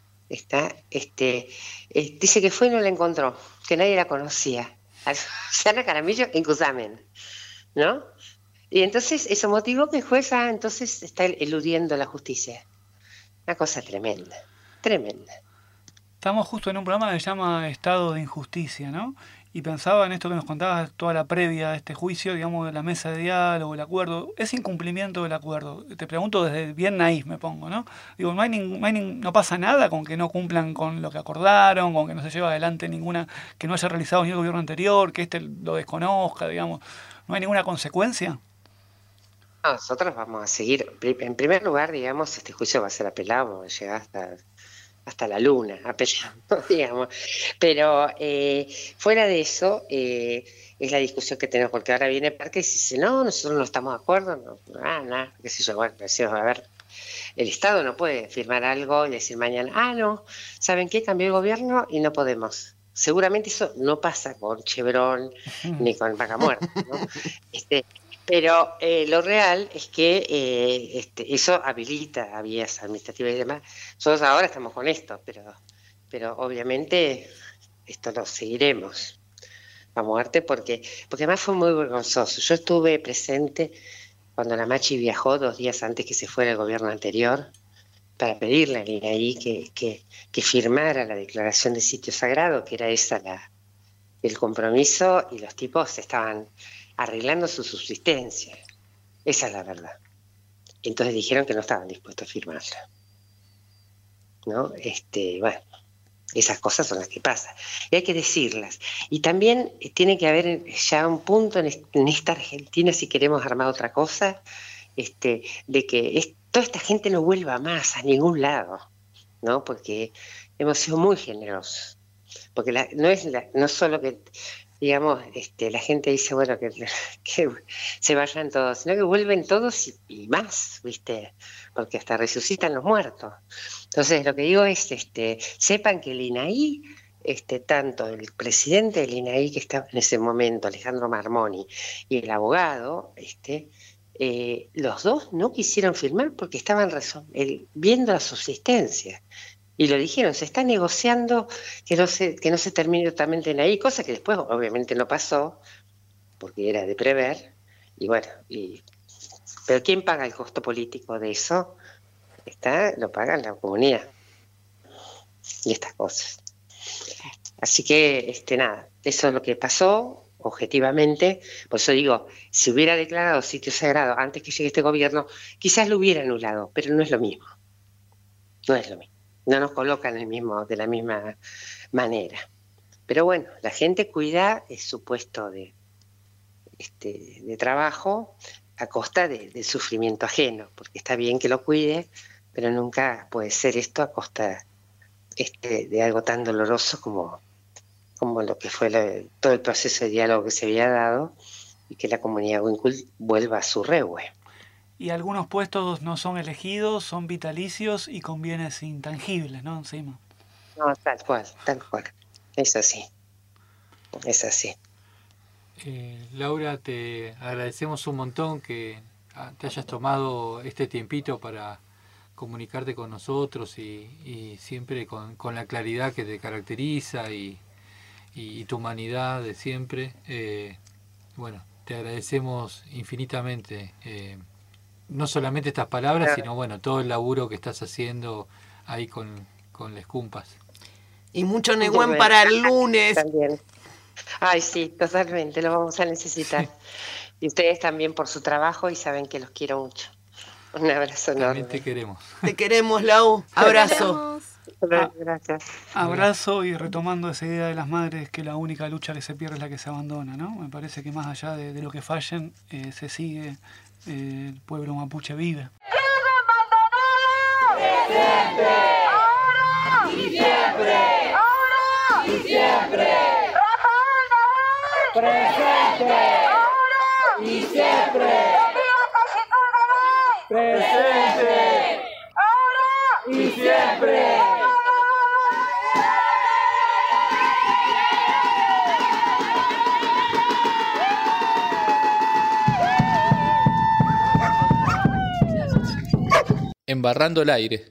Dice que fue y no la encontró, que nadie la conocía. A Luciana Jaramillo en Cusamen, ¿no? Y entonces eso motivó que el juez entonces está eludiendo la justicia. Una cosa tremenda, tremenda. Estamos justo en un programa que se llama Estado de Injusticia, ¿no? Y pensaba en esto que nos contabas, toda la previa a este juicio, digamos, de la mesa de diálogo, el acuerdo. Es incumplimiento del acuerdo. Te pregunto desde bien naif me pongo, ¿no? Digo, no pasa nada con que no cumplan con lo que acordaron, con que no se lleve adelante ninguna, que no haya realizado ni el gobierno anterior, que lo desconozca, digamos. ¿No hay ninguna consecuencia? Nosotros vamos a seguir. En primer lugar, digamos, este juicio va a ser apelado, va a llegar hasta la luna, apelando, digamos. Pero fuera de eso, es la discusión que tenemos, porque ahora viene Parque y dice, no, nosotros no estamos de acuerdo, nada, qué sé yo, bueno, decimos, a ver, el Estado no puede firmar algo y decir mañana, no, ¿saben qué? Cambió el gobierno y no podemos. Seguramente eso no pasa con Chevron ni con Vaca Muerta, ¿no? Pero lo real es que eso habilita a vías administrativas y demás. Nosotros ahora estamos con esto, pero obviamente esto lo seguiremos a muerte porque además fue muy vergonzoso. Yo estuve presente cuando la Machi viajó 2 días antes que se fuera el gobierno anterior para pedirle al INAI que firmara la declaración de sitio sagrado, que era esa el compromiso, y los tipos estaban arreglando su subsistencia. Esa es la verdad. Entonces dijeron que no estaban dispuestos a firmarla, ¿no? Bueno, esas cosas son las que pasan y hay que decirlas. Y también tiene que haber ya un punto en esta Argentina, si queremos armar otra cosa, de que toda esta gente no vuelva más a ningún lado, ¿no? Porque hemos sido muy generosos. Porque no solo que, digamos, la gente dice, bueno, que se vayan todos, sino que vuelven todos y más, ¿viste? Porque hasta resucitan los muertos. Entonces, lo que digo es, sepan que el INAI, tanto el presidente del INAI que estaba en ese momento, Alejandro Marmoni, y el abogado, los dos no quisieron firmar porque estaban viendo la subsistencia. Y lo dijeron, se está negociando que no se termine totalmente en ahí, cosa que después obviamente no pasó, porque era de prever. Y bueno, pero ¿quién paga el costo político de eso? Lo paga la comunidad. Y estas cosas. Así que, nada, eso es lo que pasó objetivamente. Por eso digo, si hubiera declarado sitio sagrado antes que llegue este gobierno, quizás lo hubiera anulado, pero no es lo mismo. No es lo mismo. No nos colocan de la misma manera. Pero bueno, la gente cuida su puesto de trabajo a costa del sufrimiento ajeno, porque está bien que lo cuide, pero nunca puede ser esto a costa de algo tan doloroso como lo que fue todo el proceso de diálogo que se había dado y que la comunidad Huincul vuelva a su rehue. Y algunos puestos no son elegidos, son vitalicios y con bienes intangibles, ¿no? Encima. No, tal cual. Es así. Laura, te agradecemos un montón que te hayas tomado este tiempito para comunicarte con nosotros y siempre con la claridad que te caracteriza y tu humanidad de siempre. Bueno, te agradecemos infinitamente no solamente estas palabras, sino bueno, todo el laburo que estás haciendo ahí con las cumpas. Y mucho negüen para el lunes. También. Ay, sí, totalmente, lo vamos a necesitar. Sí. Y ustedes también por su trabajo y saben que los quiero mucho. Un abrazo enorme. También te queremos. Te queremos, Lau. Abrazo. Gracias. Abrazo, y retomando esa idea de las madres, que la única lucha que se pierde es la que se abandona, ¿no? Me parece que más allá de lo que fallen, se sigue, el pueblo mapuche vive. ¡Presente! ¡Ahora! ¡Y siempre! ¡Ahora! ¡Y siempre! ¡Presente! ¡Ahora! ¡Y siempre! ¡Presente! ¡Ahora! ¡Y siempre! Embarrando el aire.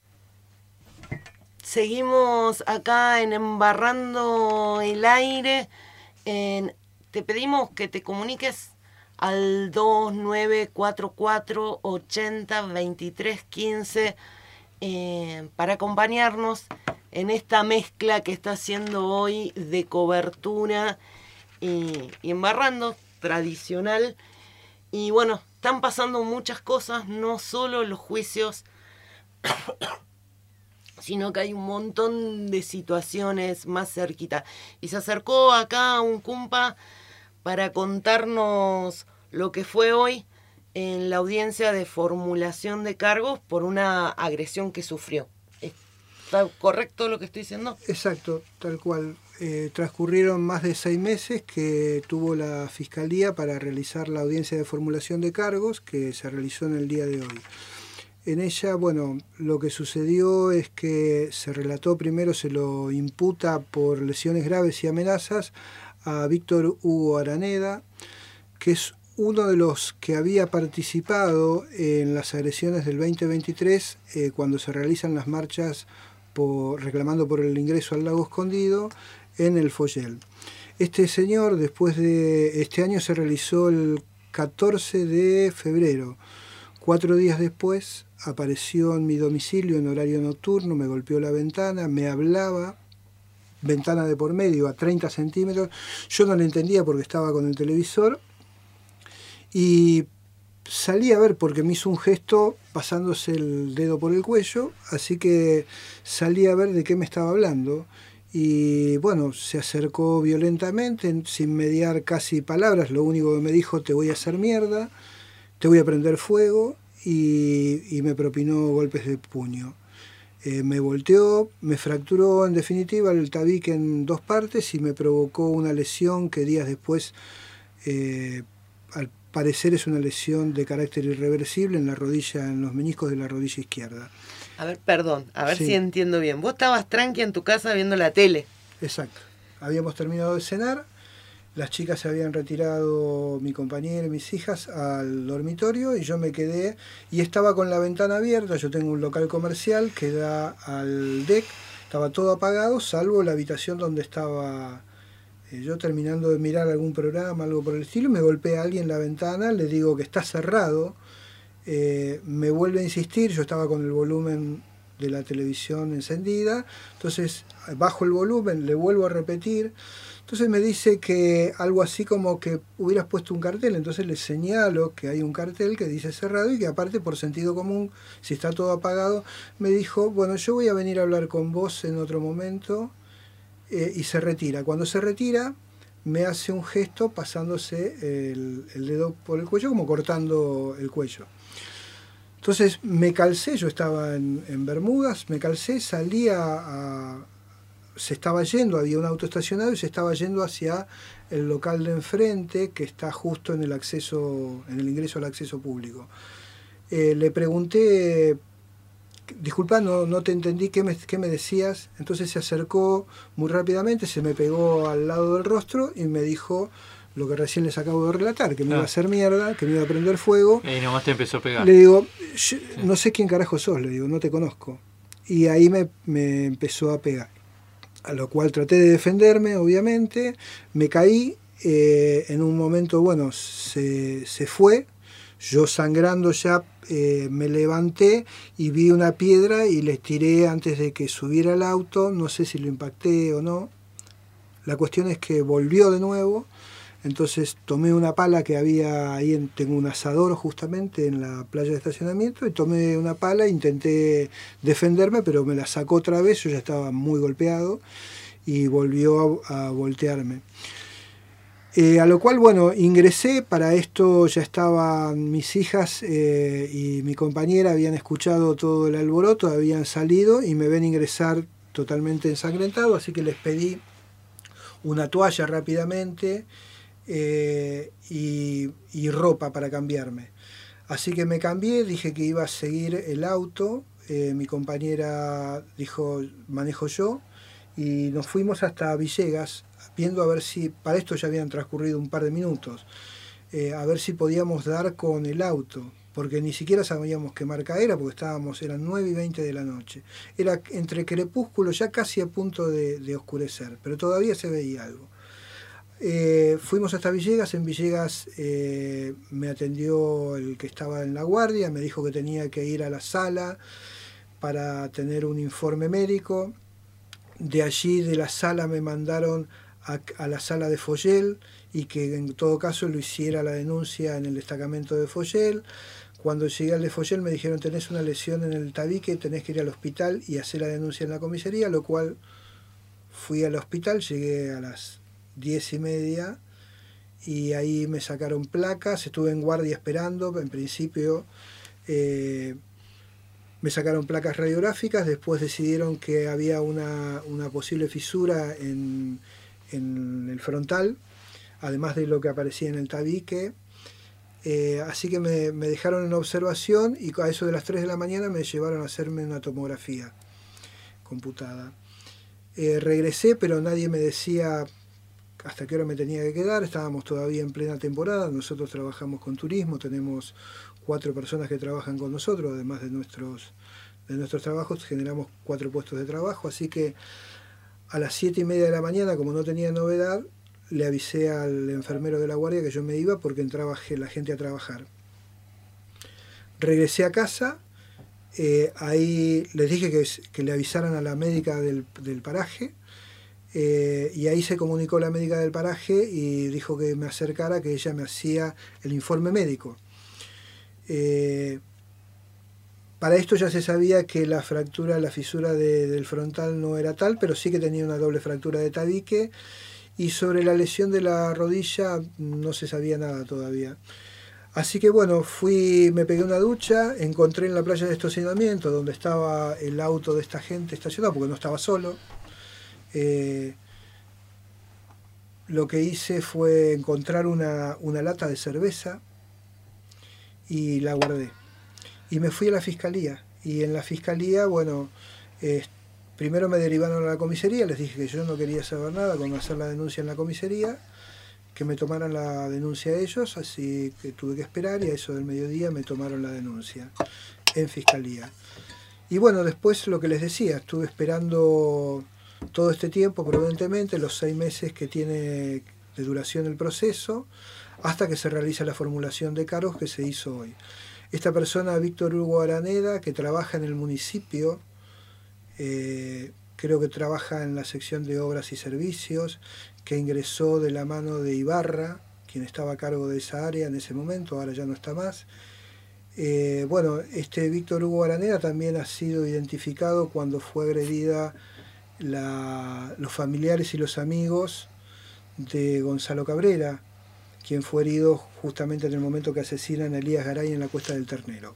Seguimos acá en Embarrando el Aire. Te pedimos que te comuniques al 2944 80 23 15 para acompañarnos en esta mezcla que está haciendo hoy de cobertura y embarrando tradicional. Y bueno, están pasando muchas cosas, no solo los juicios, sino que hay un montón de situaciones más cerquita. Y se acercó acá un cumpa para contarnos lo que fue hoy en la audiencia de formulación de cargos por una agresión que sufrió. ¿Está correcto lo que estoy diciendo? Exacto, tal cual. Transcurrieron más de 6 meses que tuvo la Fiscalía para realizar la audiencia de formulación de cargos, que se realizó en el día de hoy. En ella, bueno, lo que sucedió es que se relató primero, se lo imputa por lesiones graves y amenazas a Víctor Hugo Araneda, que es uno de los que había participado en las agresiones del 2023 cuando se realizan las marchas reclamando por el ingreso al Lago Escondido en el Foyel. Este señor, después de este año, se realizó el 14 de febrero. 4 días después apareció en mi domicilio en horario nocturno, me golpeó la ventana, me hablaba, ventana de por medio a 30 centímetros. Yo no le entendía porque estaba con el televisor y salí a ver porque me hizo un gesto pasándose el dedo por el cuello, así que salí a ver de qué me estaba hablando. Y bueno, se acercó violentamente, sin mediar casi palabras. Lo único que me dijo: te voy a hacer mierda, te voy a prender fuego, y me propinó golpes de puño. Me volteó, me fracturó en definitiva el tabique en 2 partes y me provocó una lesión que días después, al parecer, es una lesión de carácter irreversible en la rodilla, en los meniscos de la rodilla izquierda. A ver, perdón, a ver Sí. si entiendo bien. Vos estabas tranqui en tu casa viendo la tele. Exacto. Habíamos terminado de cenar las chicas se habían retirado, mi compañera y mis hijas, al dormitorio y yo me quedé y estaba con la ventana abierta. Yo tengo un local comercial que da al deck, estaba todo apagado salvo la habitación donde estaba yo terminando de mirar algún programa, algo por el estilo. Me golpea alguien la ventana, le digo que está cerrado, me vuelve a insistir, yo estaba con el volumen de la televisión encendida, entonces bajo el volumen, le vuelvo a repetir. Entonces me dice que algo así como que hubieras puesto un cartel, entonces le señalo que hay un cartel que dice cerrado y que aparte por sentido común, si está todo apagado, me dijo, bueno, yo voy a venir a hablar con vos en otro momento, y se retira. Cuando se retira me hace un gesto pasándose el dedo por el cuello, como cortando el cuello. Entonces me calcé, yo estaba en Bermudas, me calcé, se estaba yendo, había un auto estacionado y se estaba yendo hacia el local de enfrente que está justo en el acceso, en el ingreso al acceso público. Le pregunté, disculpa, no te entendí, ¿qué me decías? Entonces se acercó muy rápidamente, se me pegó al lado del rostro y me dijo lo que recién les acabo de relatar, que me iba a hacer mierda, que me iba a prender fuego. Y nomás te empezó a pegar. Le digo, no sé quién carajo sos, le digo, no te conozco. Y ahí me empezó a pegar. A lo cual traté de defenderme, obviamente, me caí, en un momento, bueno, se fue, yo sangrando ya, me levanté y vi una piedra y les tiré antes de que subiera el auto, no sé si lo impacté o no. La cuestión es que volvió de nuevo, entonces tomé una pala que había ahí, tengo un asador justamente en la playa de estacionamiento, y tomé una pala, intenté defenderme, pero me la sacó otra vez, yo ya estaba muy golpeado y volvió a voltearme. A lo cual, bueno, ingresé, para esto ya estaban mis hijas y mi compañera, habían escuchado todo el alboroto, habían salido y me ven ingresar totalmente ensangrentado, así que les pedí una toalla rápidamente y ropa para cambiarme. Así que me cambié, dije que iba a seguir el auto, mi compañera dijo, manejo yo, y nos fuimos hasta Villegas, viendo a ver si, para esto ya habían transcurrido un par de minutos, a ver si podíamos dar con el auto, porque ni siquiera sabíamos qué marca era, porque eran 9:20 de la noche. Era entre crepúsculo, ya casi a punto de oscurecer, pero todavía se veía algo. Fuimos hasta Villegas, en Villegas me atendió el que estaba en la guardia, me dijo que tenía que ir a la sala para tener un informe médico. De allí, de la sala, me mandaron a la sala de Foyel y que en todo caso lo hiciera la denuncia en el destacamento de Foyel. Cuando llegué al de Foyel me dijeron, tenés una lesión en el tabique, tenés que ir al hospital y hacer la denuncia en la comisaría, lo cual fui al hospital, llegué a las 10:30 y ahí me sacaron placas, estuve en guardia esperando, en principio me sacaron placas radiográficas, después decidieron que había una posible fisura en el frontal, además de lo que aparecía en el tabique, así que me dejaron en observación y a eso de las 3 de la mañana me llevaron a hacerme una tomografía computada. Regresé, pero nadie me decía hasta qué hora me tenía que quedar, estábamos todavía en plena temporada, nosotros trabajamos con turismo, tenemos 4 personas que trabajan con nosotros, además de nuestros trabajos, generamos 4 puestos de trabajo, así que a las 7:30 de la mañana, como no tenía novedad, le avisé al enfermero de la guardia que yo me iba porque entraba la gente a trabajar. Regresé a casa, ahí les dije que le avisaran a la médica del paraje, y ahí se comunicó la médica del paraje y dijo que me acercara, que ella me hacía el informe médico. Para esto ya se sabía que la fisura del frontal no era tal, pero sí que tenía una doble fractura de tabique, y sobre la lesión de la rodilla no se sabía nada todavía. Así que bueno, me pegué una ducha, encontré en la playa de estacionamiento donde estaba el auto de esta gente estacionado, porque no estaba solo. Lo que hice fue encontrar una lata de cerveza y la guardé. Y me fui a la fiscalía. Y en la fiscalía, bueno, primero me derivaron a la comisaría, les dije que yo no quería saber nada con hacer la denuncia en la comisaría, que me tomaran la denuncia ellos, así que tuve que esperar y a eso del mediodía me tomaron la denuncia en Fiscalía. Y bueno, después lo que les decía, estuve esperando todo este tiempo prudentemente, los 6 meses que tiene de duración el proceso, hasta que se realiza la formulación de cargos que se hizo hoy. Esta persona, Víctor Hugo Araneda, que trabaja en el municipio, creo que trabaja en la sección de obras y servicios, que ingresó de la mano de Ibarra, quien estaba a cargo de esa área en ese momento, ahora ya no está más. Bueno, este Víctor Hugo Araneda también ha sido identificado cuando fue agredida los familiares y los amigos de Gonzalo Cabrera, quien fue herido justamente en el momento que asesinan a Elías Garay en la Cuesta del Ternero.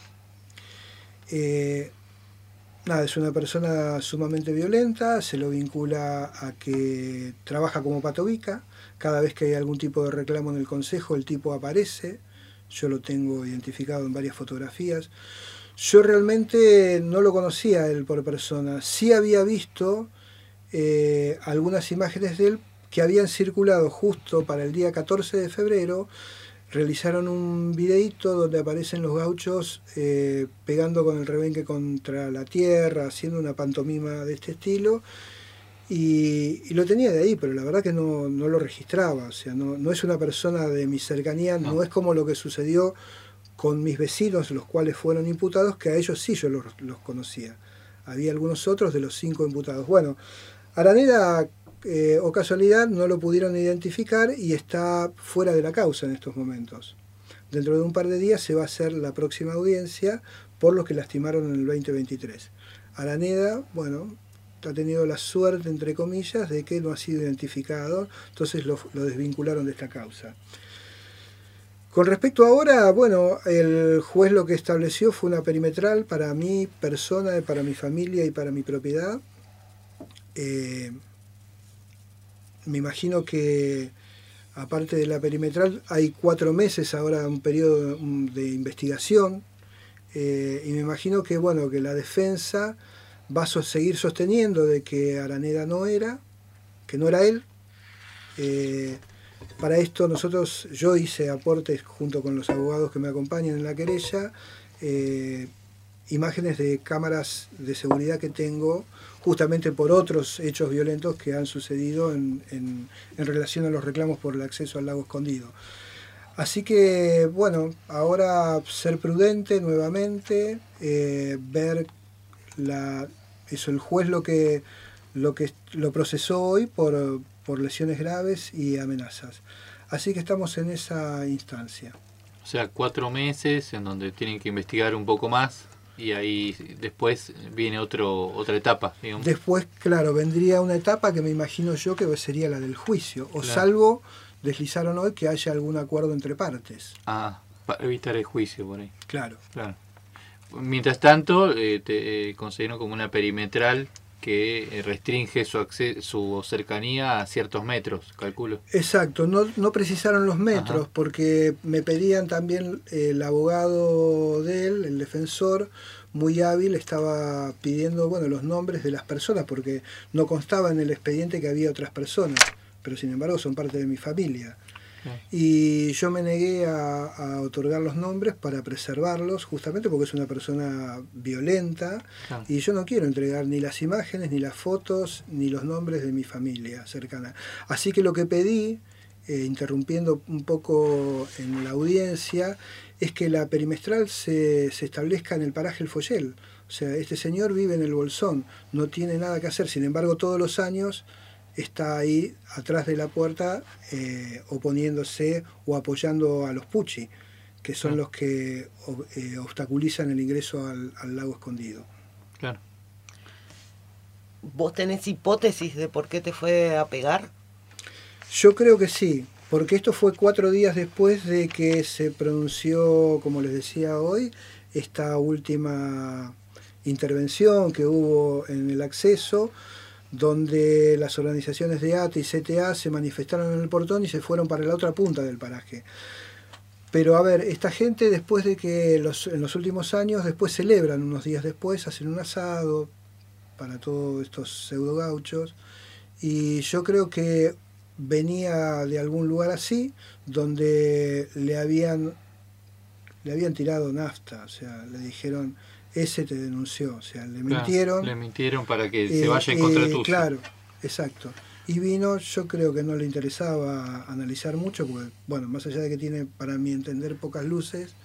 Nada, es una persona sumamente violenta, se lo vincula a que trabaja como patovica, cada vez que hay algún tipo de reclamo en el consejo el tipo aparece, yo lo tengo identificado en varias fotografías. Yo realmente no lo conocía él por persona, sí había visto algunas imágenes de él que habían circulado justo para el día 14 de febrero, realizaron un videíto donde aparecen los gauchos pegando con el rebenque contra la tierra, haciendo una pantomima de este estilo, y lo tenía de ahí, pero la verdad que no lo registraba, o sea, no es una persona de mi cercanía, no es como lo que sucedió con mis vecinos, los cuales fueron imputados, que a ellos sí yo los conocía. Había algunos otros de los 5 imputados. Bueno, Araneda, o casualidad, no lo pudieron identificar y está fuera de la causa en estos momentos. Dentro de un par de días se va a hacer la próxima audiencia por los que lastimaron en el 2023. Araneda, bueno, ha tenido la suerte, entre comillas, de que no ha sido identificado, entonces lo desvincularon de esta causa. Con respecto ahora, bueno, el juez lo que estableció fue una perimetral para mi persona, para mi familia y para mi propiedad. Me imagino que, aparte de la perimetral, hay 4 meses ahora, un periodo de investigación, y me imagino que, bueno, que la defensa va a seguir sosteniendo de que Araneda que no era él. Para esto yo hice aportes junto con los abogados que me acompañan en la querella, imágenes de cámaras de seguridad que tengo justamente por otros hechos violentos que han sucedido en relación a los reclamos por el acceso al lago escondido. Así que, bueno, ahora ser prudente nuevamente, ver el juez lo procesó hoy por lesiones graves y amenazas. Así que estamos en esa instancia. O sea, 4 meses en donde tienen que investigar un poco más. Y ahí después viene otra etapa, digamos. Después, claro, vendría una etapa que me imagino yo que sería la del juicio, o claro. Salvo, deslizaron hoy, que haya algún acuerdo entre partes. Para evitar el juicio por ahí. Claro. Mientras tanto, te consideran como una perimetral que restringe su cercanía a ciertos metros, calculo. Exacto, no precisaron los metros. Ajá. Porque me pedían también el abogado de él, el defensor, muy hábil, estaba pidiendo los nombres de las personas, porque no constaba en el expediente que había otras personas, pero sin embargo son parte de mi familia. Y yo me negué a otorgar los nombres para preservarlos, justamente porque es una persona violenta, y yo no quiero entregar ni las imágenes, ni las fotos, ni los nombres de mi familia cercana. Así que lo que pedí, interrumpiendo un poco en la audiencia, es que la perimetral se establezca en el paraje El Follel. O sea, este señor vive en el Bolsón, no tiene nada que hacer, sin embargo todos los años está ahí atrás de la puerta oponiéndose o apoyando a los Pucci, que son los que obstaculizan el ingreso al lago escondido. Claro. ¿Vos tenés hipótesis de por qué te fue a pegar? Yo creo que sí, porque esto fue 4 días después de que se pronunció, como les decía hoy, esta última intervención que hubo en el acceso, donde las organizaciones de ATA y CTA se manifestaron en el portón y se fueron para la otra punta del paraje. Pero a ver, esta gente, después de que en los últimos años, después celebran unos días después, hacen un asado para todos estos pseudo gauchos, y yo creo que venía de algún lugar así, donde le habían tirado nafta, o sea, le dijeron, ese te denunció, o sea, le mintieron. Claro, le mintieron para que se vaya en contra tuyo. Claro, exacto. Y vino, yo creo que no le interesaba analizar mucho, porque, bueno, más allá de que tiene, para mi entender, pocas luces,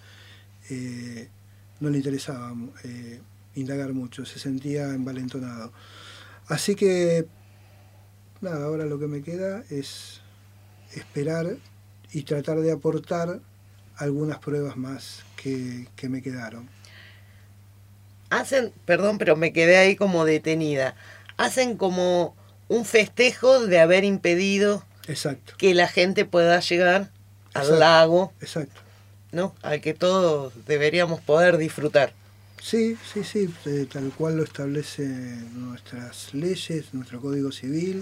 no le interesaba indagar mucho, se sentía envalentonado. Así que, nada, ahora lo que me queda es esperar y tratar de aportar algunas pruebas más que me quedaron. Hacen, perdón, pero me quedé ahí como detenida, hacen como un festejo de haber impedido Exacto. que la gente pueda llegar Exacto. al lago, Exacto. ¿no? Al que todos deberíamos poder disfrutar. Sí, tal cual lo establecen nuestras leyes, nuestro Código Civil.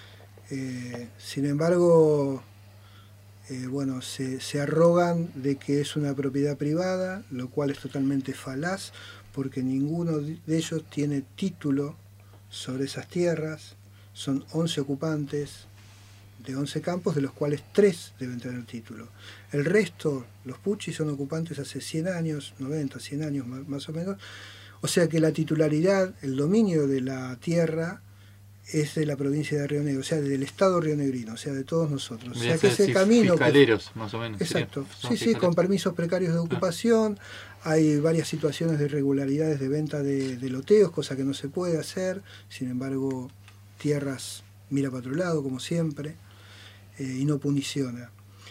Sin embargo, bueno, se arrogan de que es una propiedad privada, lo cual es totalmente falaz, porque ninguno de ellos tiene título sobre esas tierras. Son 11 ocupantes de 11 campos, de los cuales 3 deben tener título. El resto, los Pucci, son ocupantes hace 100 años, 90, 100 años más o menos. O sea que la titularidad, el dominio de la tierra es de la provincia de Río Negro, o sea, del Estado rionegrino, o sea, de todos nosotros. O sea que ese camino... Fiscaleros, más o menos. Exacto. Sí, sí, con permisos precarios de ocupación. Hay varias situaciones de irregularidades de venta de loteos, cosa que no se puede hacer. Sin embargo, tierras mira para otro lado, como siempre, y no puniciona.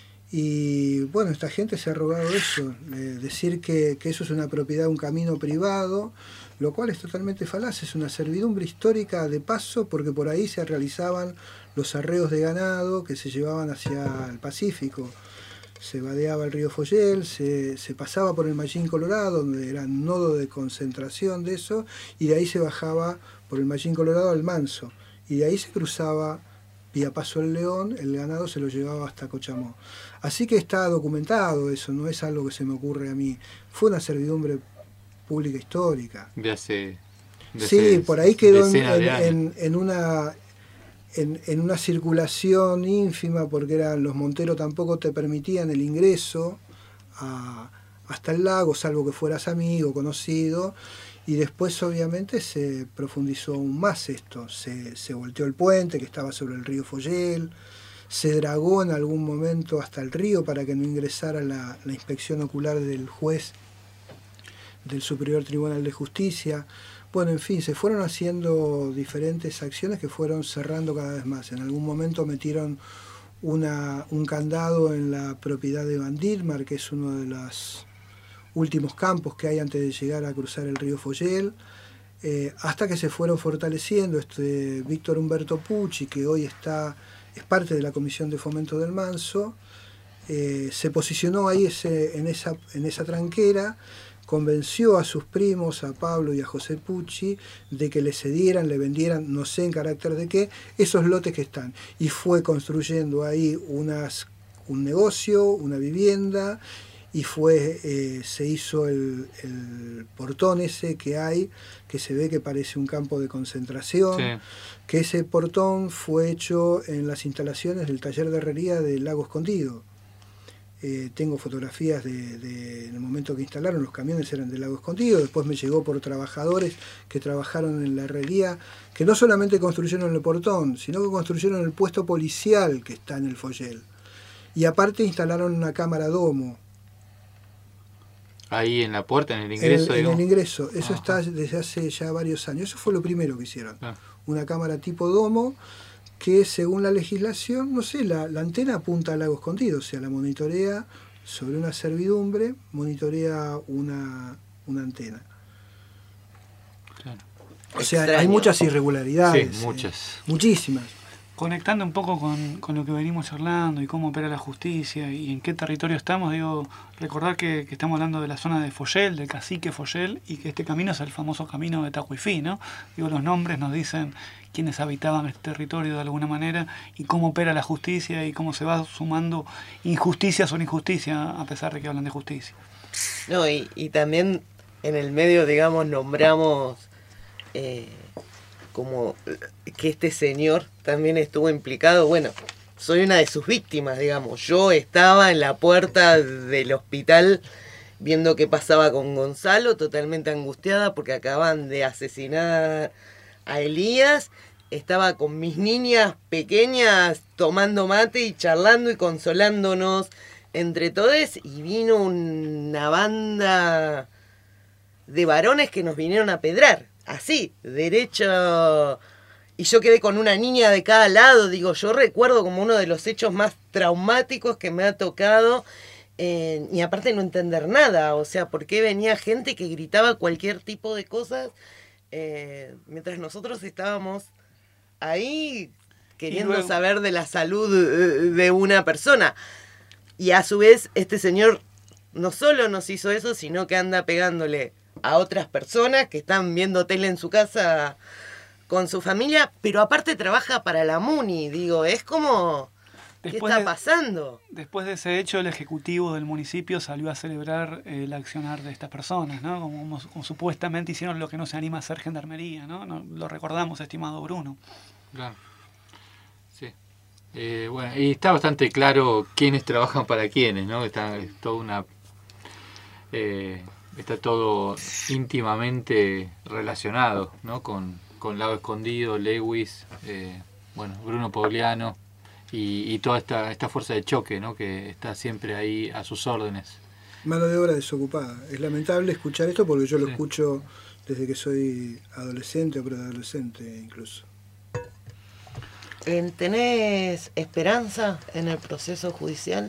Y bueno, esta gente se ha rogado eso, decir que eso es una propiedad, un camino privado, lo cual es totalmente falaz, es una servidumbre histórica de paso, porque por ahí se realizaban los arreos de ganado que se llevaban hacia el Pacífico. Se vadeaba el río Follel, se pasaba por el Mallín Colorado, donde era un nodo de concentración de eso, y de ahí se bajaba por el Mallín Colorado al Manso, y de ahí se cruzaba vía Paso el León, el ganado se lo llevaba hasta Cochamó. Así que está documentado eso, no es algo que se me ocurre a mí. Fue una servidumbre pública histórica. Sí, por ahí quedó en una circulación ínfima, porque los monteros tampoco te permitían el ingreso hasta el lago, salvo que fueras amigo, conocido. Y después obviamente se profundizó aún más esto, se volteó el puente que estaba sobre el río Follel, se dragó en algún momento hasta el río para que no ingresara la inspección ocular del juez del Superior Tribunal de Justicia. Bueno, en fin, se fueron haciendo diferentes acciones que fueron cerrando cada vez más. En algún momento metieron un candado en la propiedad de Van Dittmar, que es uno de los últimos campos que hay antes de llegar a cruzar el río Follel, hasta que se fueron fortaleciendo. Víctor Humberto Pucci, que hoy es parte de la Comisión de Fomento del Manso, se posicionó ahí en esa tranquera, convenció a sus primos, a Pablo y a José Pucci, de que le cedieran, le vendieran, no sé en carácter de qué, esos lotes que están. Y fue construyendo ahí un negocio, una vivienda, y se hizo el portón ese que hay, que se ve que parece un campo de concentración, sí. Que ese portón fue hecho en las instalaciones del taller de herrería del Lago Escondido. Tengo fotografías en el momento que instalaron, los camiones eran del Lago Escondido, después me llegó por trabajadores que trabajaron en la herrería, que no solamente construyeron el portón, sino que construyeron el puesto policial que está en el Follel. Y aparte instalaron una cámara domo. Ahí en la puerta, en el ingreso. En el ingreso, eso está desde hace ya varios años, eso fue lo primero que hicieron. Una cámara tipo domo, que según la legislación, no sé, la antena apunta al Lago Escondido, o sea, la monitorea sobre una servidumbre, monitorea una antena. Claro. O sea, hay muchas irregularidades. Sí, muchas. Muchísimas. Conectando un poco con lo que venimos charlando y cómo opera la justicia y en qué territorio estamos, digo, recordar que estamos hablando de la zona de Follel, del cacique Follel, y que este camino es el famoso camino de Tacuifí, ¿no? Digo, los nombres nos dicen quiénes habitaban este territorio de alguna manera y cómo opera la justicia y cómo se va sumando injusticia sobre injusticia a pesar de que hablan de justicia. No, y también en el medio, digamos, nombramos como que este señor también estuvo implicado, bueno, soy una de sus víctimas, digamos. Yo estaba en la puerta del hospital viendo qué pasaba con Gonzalo, totalmente angustiada porque acaban de asesinar a Elías. Estaba con mis niñas pequeñas tomando mate y charlando y consolándonos entre todos, y vino una banda de varones que nos vinieron a pedrar, así, derecho. Y yo quedé con una niña de cada lado. Digo, yo recuerdo como uno de los hechos más traumáticos que me ha tocado, y aparte no entender nada, o sea, por qué venía gente que gritaba cualquier tipo de cosas, mientras nosotros estábamos ahí queriendo saber de la salud de una persona. Y a su vez este señor no solo nos hizo eso, sino que anda pegándole a otras personas que están viendo tele en su casa con su familia, pero aparte trabaja para la MUNI. Digo, es como... ¿Qué está pasando? Después de ese hecho, el ejecutivo del municipio salió a celebrar el accionar de estas personas, ¿no? Como supuestamente hicieron lo que no se anima a hacer Gendarmería, ¿no? Lo recordamos, estimado Bruno. Claro. Sí. Bueno, y está bastante claro quiénes trabajan para quiénes, ¿no? Está todo íntimamente relacionado, ¿no? Con Lado Escondido, Lewis, Bruno Pauliano. Y toda esta fuerza de choque, ¿no? Que está siempre ahí a sus órdenes. Mano de obra desocupada. Es lamentable escuchar esto porque yo lo escucho desde que soy adolescente o preadolescente incluso. ¿Tenés esperanza en el proceso judicial?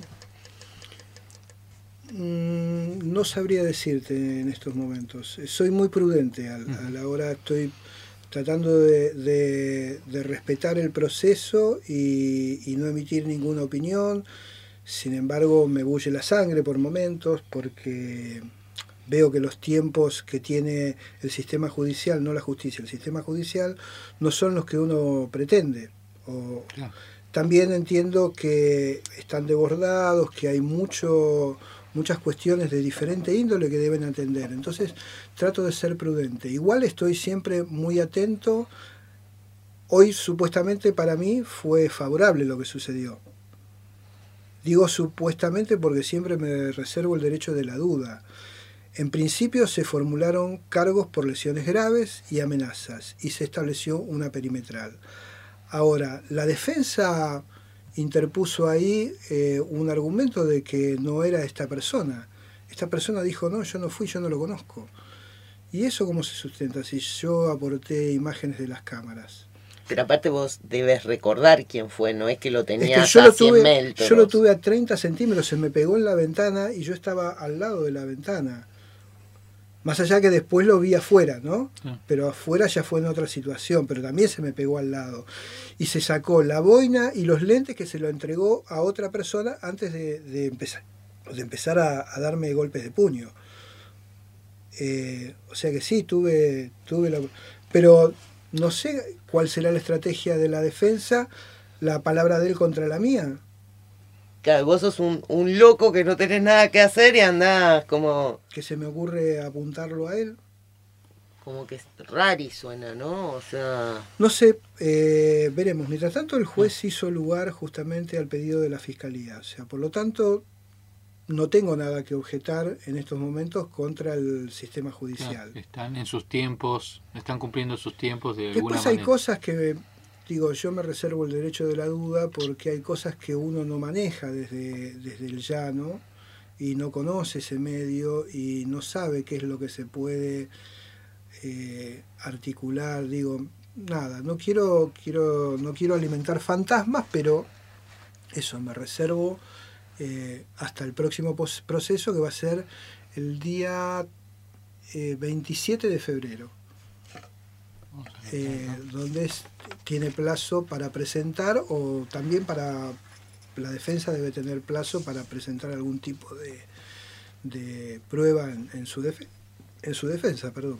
No sabría decirte en estos momentos. Soy muy prudente a la hora, estoy tratando de respetar el proceso y no emitir ninguna opinión. Sin embargo, me bulle la sangre por momentos porque veo que los tiempos que tiene el sistema judicial, no la justicia, el sistema judicial, no son los que uno pretende. También entiendo que están desbordados, que hay muchas cuestiones de diferente índole que deben atender. Entonces trato de ser prudente. Igual estoy siempre muy atento. Hoy supuestamente para mí fue favorable lo que sucedió. Digo supuestamente porque siempre me reservo el derecho de la duda. En principio se formularon cargos por lesiones graves y amenazas y se estableció una perimetral. Ahora, la defensa interpuso ahí un argumento de que no era esta persona. Esta persona dijo, no, yo no fui, yo no lo conozco. ¿Y eso cómo se sustenta? Si yo aporté imágenes de las cámaras. Pero aparte vos debes recordar quién fue, no es que lo tenías a 100 metros. Yo lo tuve a 30 centímetros, se me pegó en la ventana y yo estaba al lado de la ventana. Más allá que después lo vi afuera, ¿no? Sí. Pero afuera ya fue en otra situación, pero también se me pegó al lado. Y se sacó la boina y los lentes que se lo entregó a otra persona antes de empezar a darme golpes de puño. O sea que sí, tuve pero no sé cuál será la estrategia de la defensa, la palabra de él contra la mía. Claro, vos sos un loco que no tenés nada que hacer y andás como... Que se me ocurre apuntarlo a él. Como que es rari suena, ¿no? O sea... No sé, veremos. Mientras tanto el juez hizo lugar justamente al pedido de la Fiscalía. O sea, por lo tanto, no tengo nada que objetar en estos momentos contra el sistema judicial. Están en sus tiempos, están cumpliendo sus tiempos de alguna manera. Después hay cosas que... Digo, yo me reservo el derecho de la duda porque hay cosas que uno no maneja desde el llano y no conoce ese medio y no sabe qué es lo que se puede articular. Digo, nada, no quiero alimentar fantasmas, pero eso, me reservo hasta el próximo proceso, que va a ser el día 27 de febrero. Donde tiene plazo para presentar, o también para la defensa debe tener plazo para presentar algún tipo de prueba en su defensa, perdón.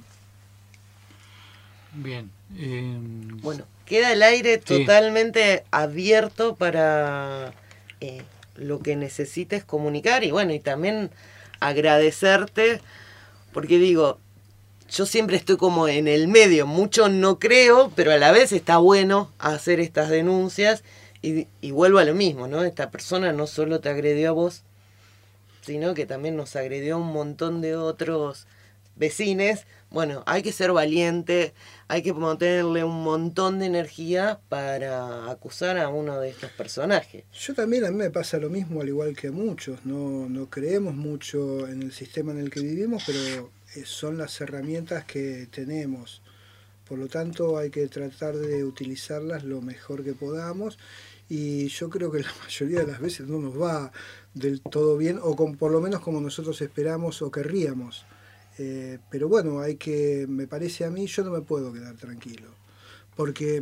Bien. Bueno, queda el aire totalmente abierto para lo que necesites comunicar, y bueno, y también agradecerte, porque digo, yo siempre estoy como en el medio, mucho no creo, pero a la vez está bueno hacer estas denuncias Y vuelvo a lo mismo, ¿no? Esta persona no solo te agredió a vos, sino que también nos agredió a un montón de otros vecines. Bueno, hay que ser valiente, hay que ponerle un montón de energía para acusar a uno de estos personajes. Yo también, a mí me pasa lo mismo, al igual que a muchos. No creemos mucho en el sistema en el que vivimos, pero son las herramientas que tenemos. Por lo tanto, hay que tratar de utilizarlas lo mejor que podamos. Y yo creo que la mayoría de las veces no nos va del todo bien, o por lo menos como nosotros esperamos o querríamos. Pero bueno, me parece a mí, yo no me puedo quedar tranquilo, porque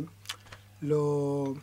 lo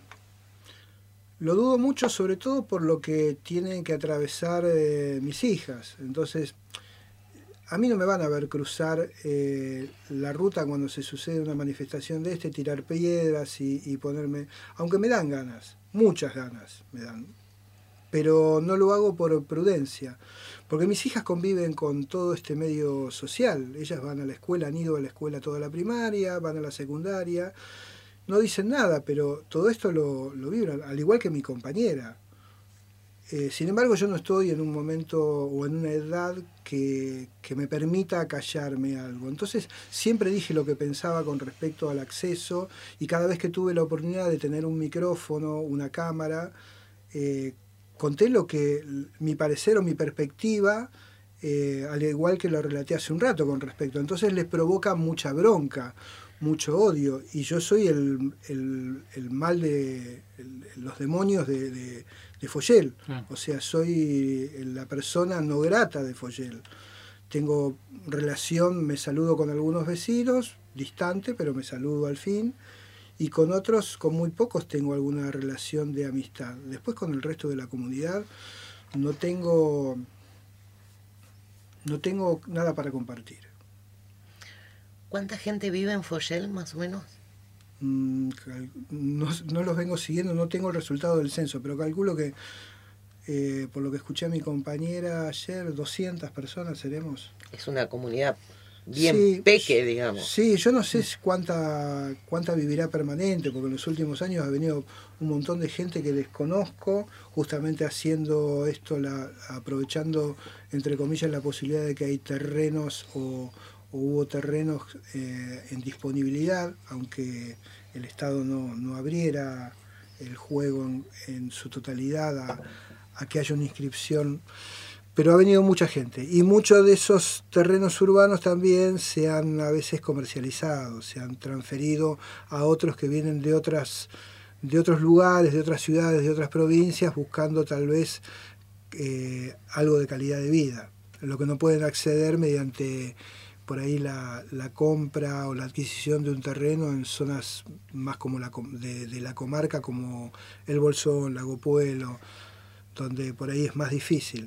dudo mucho, sobre todo por lo que tienen que atravesar mis hijas. Entonces, a mí no me van a ver cruzar la ruta cuando se sucede una manifestación de tirar piedras y ponerme, aunque me dan ganas, muchas ganas me dan, pero no lo hago por prudencia, porque mis hijas conviven con todo este medio social. Ellas van a la escuela, han ido a la escuela toda la primaria, van a la secundaria, no dicen nada, pero todo esto lo vibran, al igual que mi compañera. Sin embargo, yo no estoy en un momento o en una edad que me permita callarme algo. Entonces, siempre dije lo que pensaba con respecto al acceso, y cada vez que tuve la oportunidad de tener un micrófono, una cámara, conté lo que mi parecer o mi perspectiva, al igual que lo relaté hace un rato con respecto. Entonces les provoca mucha bronca, mucho odio, y yo soy el mal de los demonios de Foyel. O sea, soy la persona no grata de Foyel. Tengo relación, me saludo con algunos vecinos, distante, pero me saludo al fin, y con otros, con muy pocos, tengo alguna relación de amistad. Después, con el resto de la comunidad no tengo nada para compartir. ¿Cuánta gente vive en Foyel, más o menos? No los vengo siguiendo, no tengo el resultado del censo, pero calculo que, por lo que escuché a mi compañera ayer, 200 personas seremos. Es una comunidad bien peque, digamos. Sí, yo no sé cuánta vivirá permanente, porque en los últimos años ha venido un montón de gente que desconozco, justamente haciendo esto, aprovechando, entre comillas, la posibilidad de que hay terrenos o hubo terrenos en disponibilidad, aunque el Estado no abriera el juego en su totalidad a que haya una inscripción. Pero ha venido mucha gente, y muchos de esos terrenos urbanos también se han a veces comercializado, se han transferido a otros que vienen de otros lugares, de otras ciudades, de otras provincias, buscando tal vez algo de calidad de vida, lo que no pueden acceder mediante por ahí la compra o la adquisición de un terreno en zonas más como de la comarca, como El Bolsón, Lago Puelo, donde por ahí es más difícil.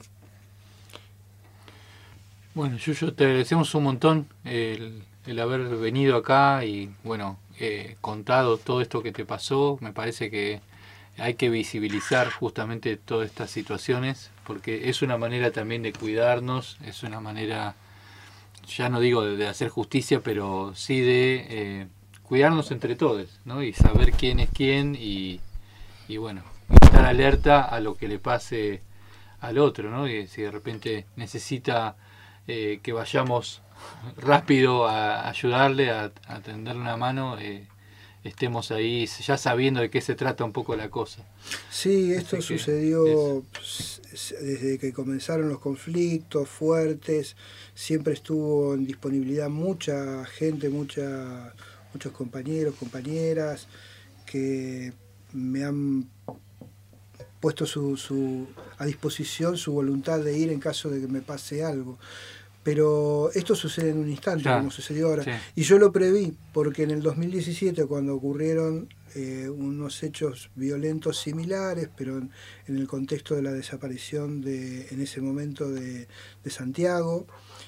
Bueno, Yuyo, te agradecemos un montón el haber venido acá y, bueno, contado todo esto que te pasó. Me parece que hay que visibilizar justamente todas estas situaciones, porque es una manera también de cuidarnos, es una manera, ya no digo de hacer justicia, pero sí de cuidarnos entre todos, ¿no? Y saber quién es quién y bueno, estar alerta a lo que le pase al otro, ¿no? Y si de repente necesita que vayamos rápido a ayudarle, a tenderle una mano, estemos ahí ya sabiendo de qué se trata un poco la cosa. Sí, esto sucedió desde que comenzaron los conflictos fuertes, siempre estuvo en disponibilidad mucha gente, muchos compañeros, compañeras, que me han puesto a disposición su voluntad de ir en caso de que me pase algo. Pero esto sucede en un instante, como sucedió ahora. Sí. Y yo lo preví, porque en el 2017, cuando ocurrieron unos hechos violentos similares, pero en el contexto de la desaparición en ese momento de Santiago,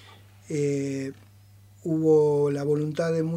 hubo la voluntad de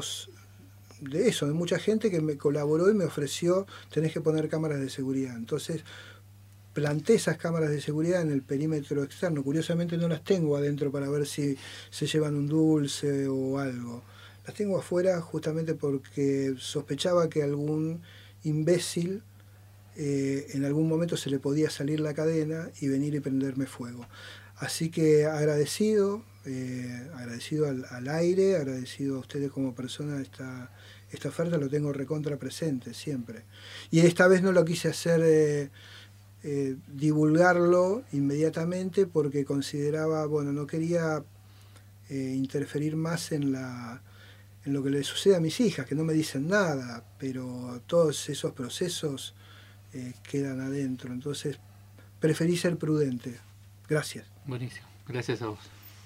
mucha gente que me colaboró y me ofreció: tenés que poner cámaras de seguridad. Entonces planté esas cámaras de seguridad en el perímetro externo. Curiosamente no las tengo adentro para ver si se llevan un dulce o algo. Las tengo afuera justamente porque sospechaba que algún imbécil en algún momento se le podía salir la cadena y venir y prenderme fuego. Así que agradecido al aire, agradecido a ustedes como persona esta oferta, lo tengo recontra presente siempre. Y esta vez no lo quise hacer divulgarlo inmediatamente porque consideraba, bueno, no quería interferir más en lo que le sucede a mis hijas, que no me dicen nada, pero todos esos procesos quedan adentro. Entonces preferí ser prudente. Gracias. Buenísimo. Gracias a vos.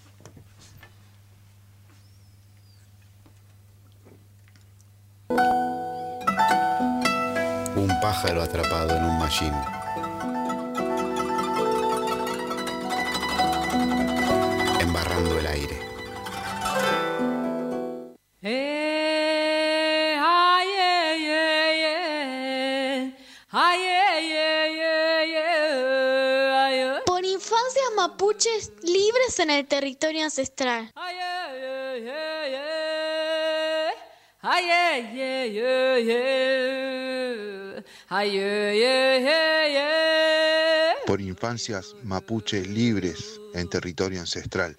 Un pájaro atrapado en un mallín. Embarrando el aire. Por infancias mapuches libres en el territorio ancestral. Por infancias mapuches libres en territorio ancestral.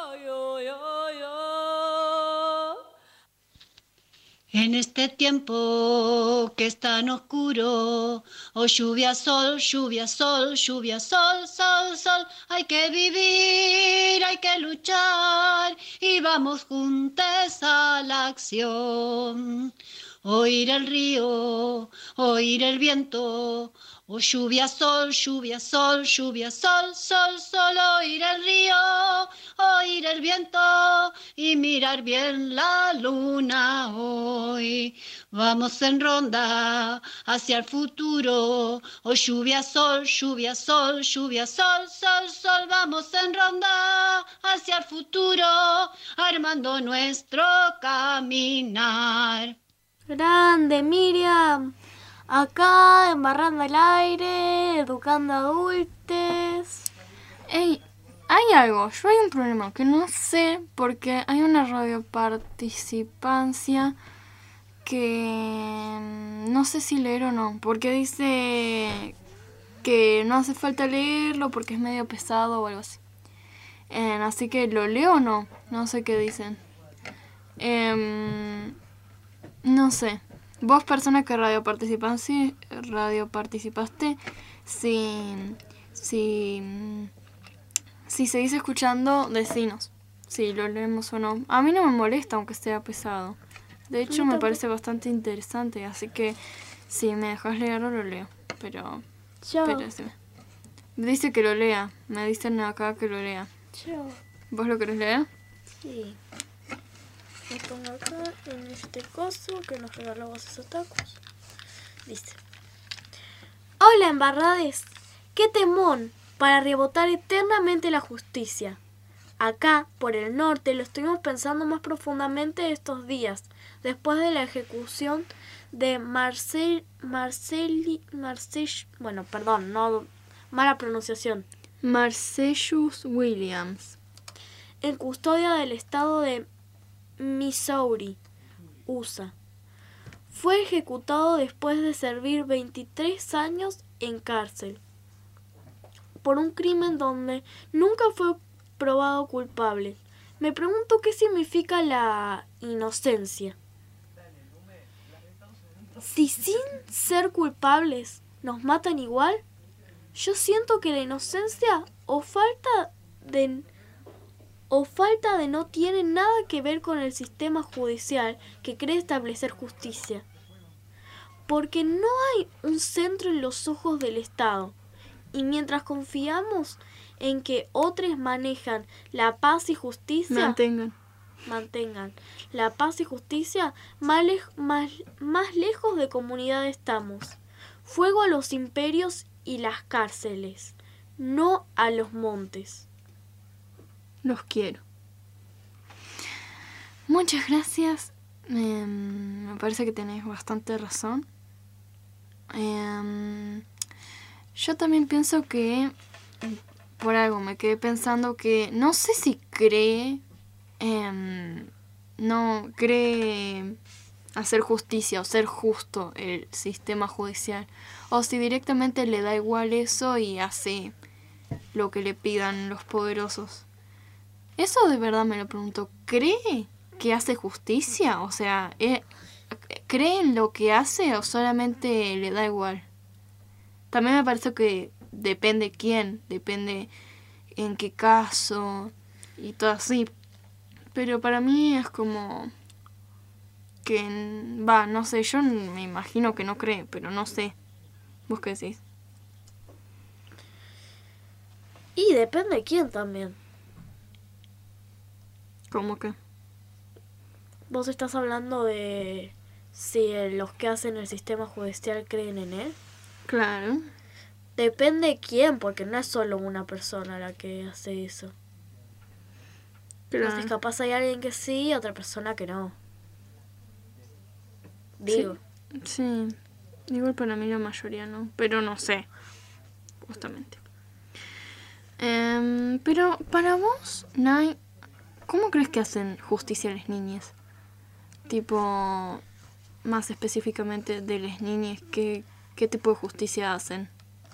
En este tiempo que es tan oscuro, oh lluvia, sol, lluvia, sol, lluvia, sol, sol, sol, hay que vivir, hay que luchar y vamos juntos a la acción. Oír el río, oír el viento, oh lluvia, sol, lluvia, sol, lluvia, sol, sol, sol, oír el río, oír el viento y mirar bien la luna hoy. Vamos en ronda hacia el futuro, oh lluvia, sol, lluvia, sol, lluvia, sol, sol, sol, vamos en ronda hacia el futuro, armando nuestro caminar. Grande, Miriam. Acá, embarrando el aire, educando adultos. Ey, hay algo, yo hay un problema que no sé porque hay una radioparticipancia que no sé si leer o no, porque dice que no hace falta leerlo porque es medio pesado o algo así. Así que lo leo o no, no sé qué dicen. No sé. Vos, persona que radioparticipaste, si seguís escuchando, decinos si lo leemos o no. A mí no me molesta aunque sea pesado. De hecho, me parece bastante interesante, así que si me dejas leerlo, lo leo. Pero dice que lo lea. Me dicen acá que lo lea. ¿Vos lo querés leer? Sí. Me pongo acá en este coso que nos regaló Voces Otakus. Dice: Hola, embarrades. ¡Qué temón para rebotar eternamente la justicia! Acá, por el norte, lo estuvimos pensando más profundamente estos días, después de la ejecución de Marcellus Williams, en custodia del estado de Missouri, USA. Fue ejecutado después de servir 23 años en cárcel por un crimen donde nunca fue probado culpable. Me pregunto qué significa la inocencia. Si sin ser culpables nos matan igual, yo siento que la inocencia o falta de no tiene nada que ver con el sistema judicial que cree establecer justicia. Porque no hay un centro en los ojos del Estado. Y mientras confiamos en que otros manejan la paz y justicia... Mantengan la paz y justicia, más lejos de comunidad estamos. Fuego a los imperios y las cárceles, no a los montes. Los quiero. Muchas gracias. Me parece que tenés bastante razón. Yo también pienso que por algo me quedé pensando que no sé si cree hacer justicia o ser justo el sistema judicial, o si directamente le da igual eso y hace lo que le pidan los poderosos. Eso de verdad me lo pregunto. ¿Cree que hace justicia? O sea, ¿cree en lo que hace o solamente le da igual? También me parece que depende quién, depende en qué caso y todo así. Pero para mí es como que, no sé, yo me imagino que no cree, pero no sé. ¿Vos qué decís? Y depende de quién también. ¿Cómo que? Vos estás hablando de si los que hacen el sistema judicial creen en él. Claro. Depende de quién, porque no es solo una persona la que hace eso. Claro. Entonces capaz hay alguien que sí y otra persona que no. Digo. Sí. Igual para mí la mayoría no. Pero no sé. Justamente. Pero para vos, Nay, ¿cómo crees que hacen justicia a las niñas? Tipo, más específicamente de las niñas, ¿qué tipo de justicia hacen?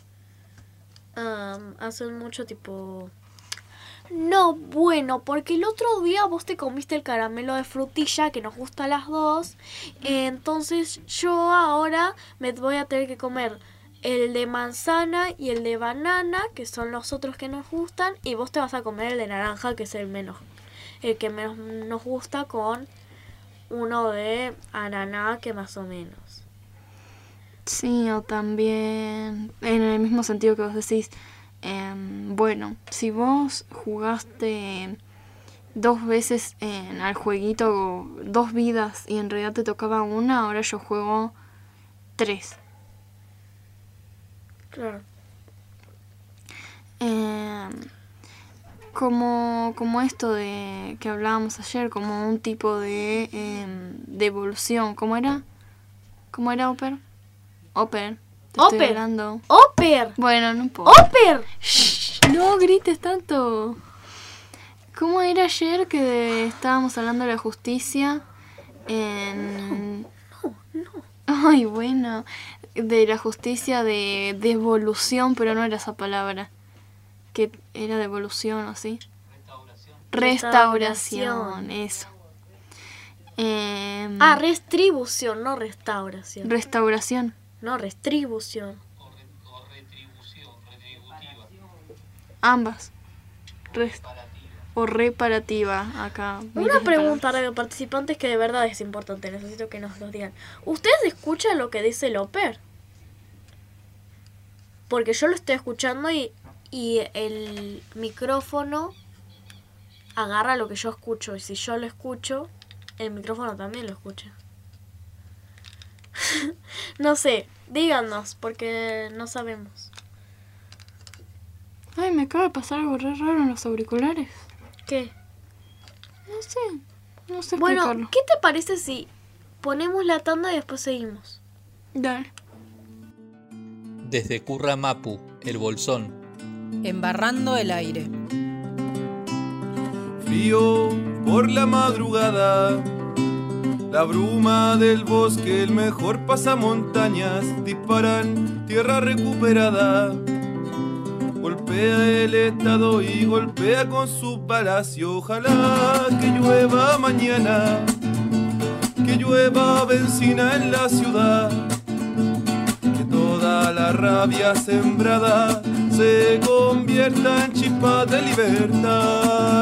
Hacen mucho tipo... No, bueno, porque el otro día vos te comiste el caramelo de frutilla que nos gusta a las dos. Entonces yo ahora me voy a tener que comer el de manzana y el de banana, que son los otros que nos gustan, y vos te vas a comer el de naranja, que es el que menos nos gusta, con uno de ananá, que más o menos. Sí, o también, en el mismo sentido que vos decís, bueno, si vos jugaste 2 veces al jueguito 2 vidas y en realidad te tocaba una, ahora yo juego 3. Claro. Como esto de que hablábamos ayer, como un tipo de evolución. ¿Cómo era? ¿Cómo era, Oper? Oper. Te estoy hablando. ¡Oper! Bueno, no importa. ¡Oper! Shh, no grites tanto. ¿Cómo era ayer que estábamos hablando de la justicia? No. Ay, bueno. De la justicia de evolución, pero no era esa palabra. Que era de evolución, ¿o sí? Restauración, eso. Restribución, no restauración. Restauración. No, restribución. Ambas. O reparativa, acá. Una pregunta a los participantes que de verdad es importante, necesito que nos lo digan. ¿Ustedes escuchan lo que dice el Oper? Porque yo lo estoy escuchando y el micrófono agarra lo que yo escucho. Y si yo lo escucho, el micrófono también lo escucha. No sé, díganos, porque no sabemos. Ay, me acaba de pasar algo re raro en los auriculares. ¿Qué? No sé bueno, explicarlo. ¿qué te parece si ponemos la tanda y después seguimos? Dale. Desde Curramapu, El Bolsón. Embarrando el aire. Frío por la madrugada, la bruma del bosque, el mejor pasamontañas, disparan tierra recuperada. Golpea el estado y golpea con su palacio. Ojalá que llueva mañana, que llueva benzina en la ciudad, que toda la rabia sembrada se convierta en chispa de libertad.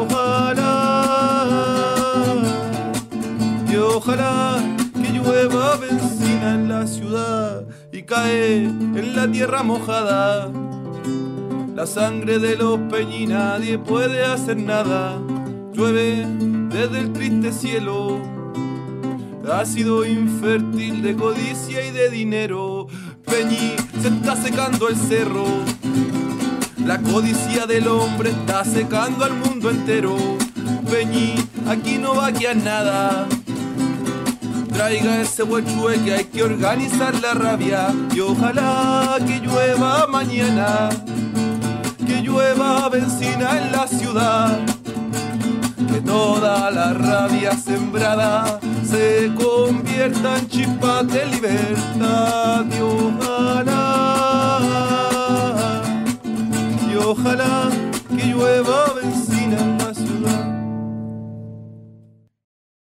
Y ojalá que llueva benzina en la ciudad y cae en la tierra mojada. La sangre de los peñi, nadie puede hacer nada. Llueve desde el triste cielo, ácido infértil de codicia y de dinero. Peñi, se está secando el cerro, la codicia del hombre está secando al mundo entero. Peñi, aquí no va a quedar nada. Traiga ese huechue que hay que organizar la rabia. Y ojalá que llueva mañana, que llueva benzina en la ciudad, que toda la rabia sembrada se convierta despiertan chispas de libertad y ojalá que llueva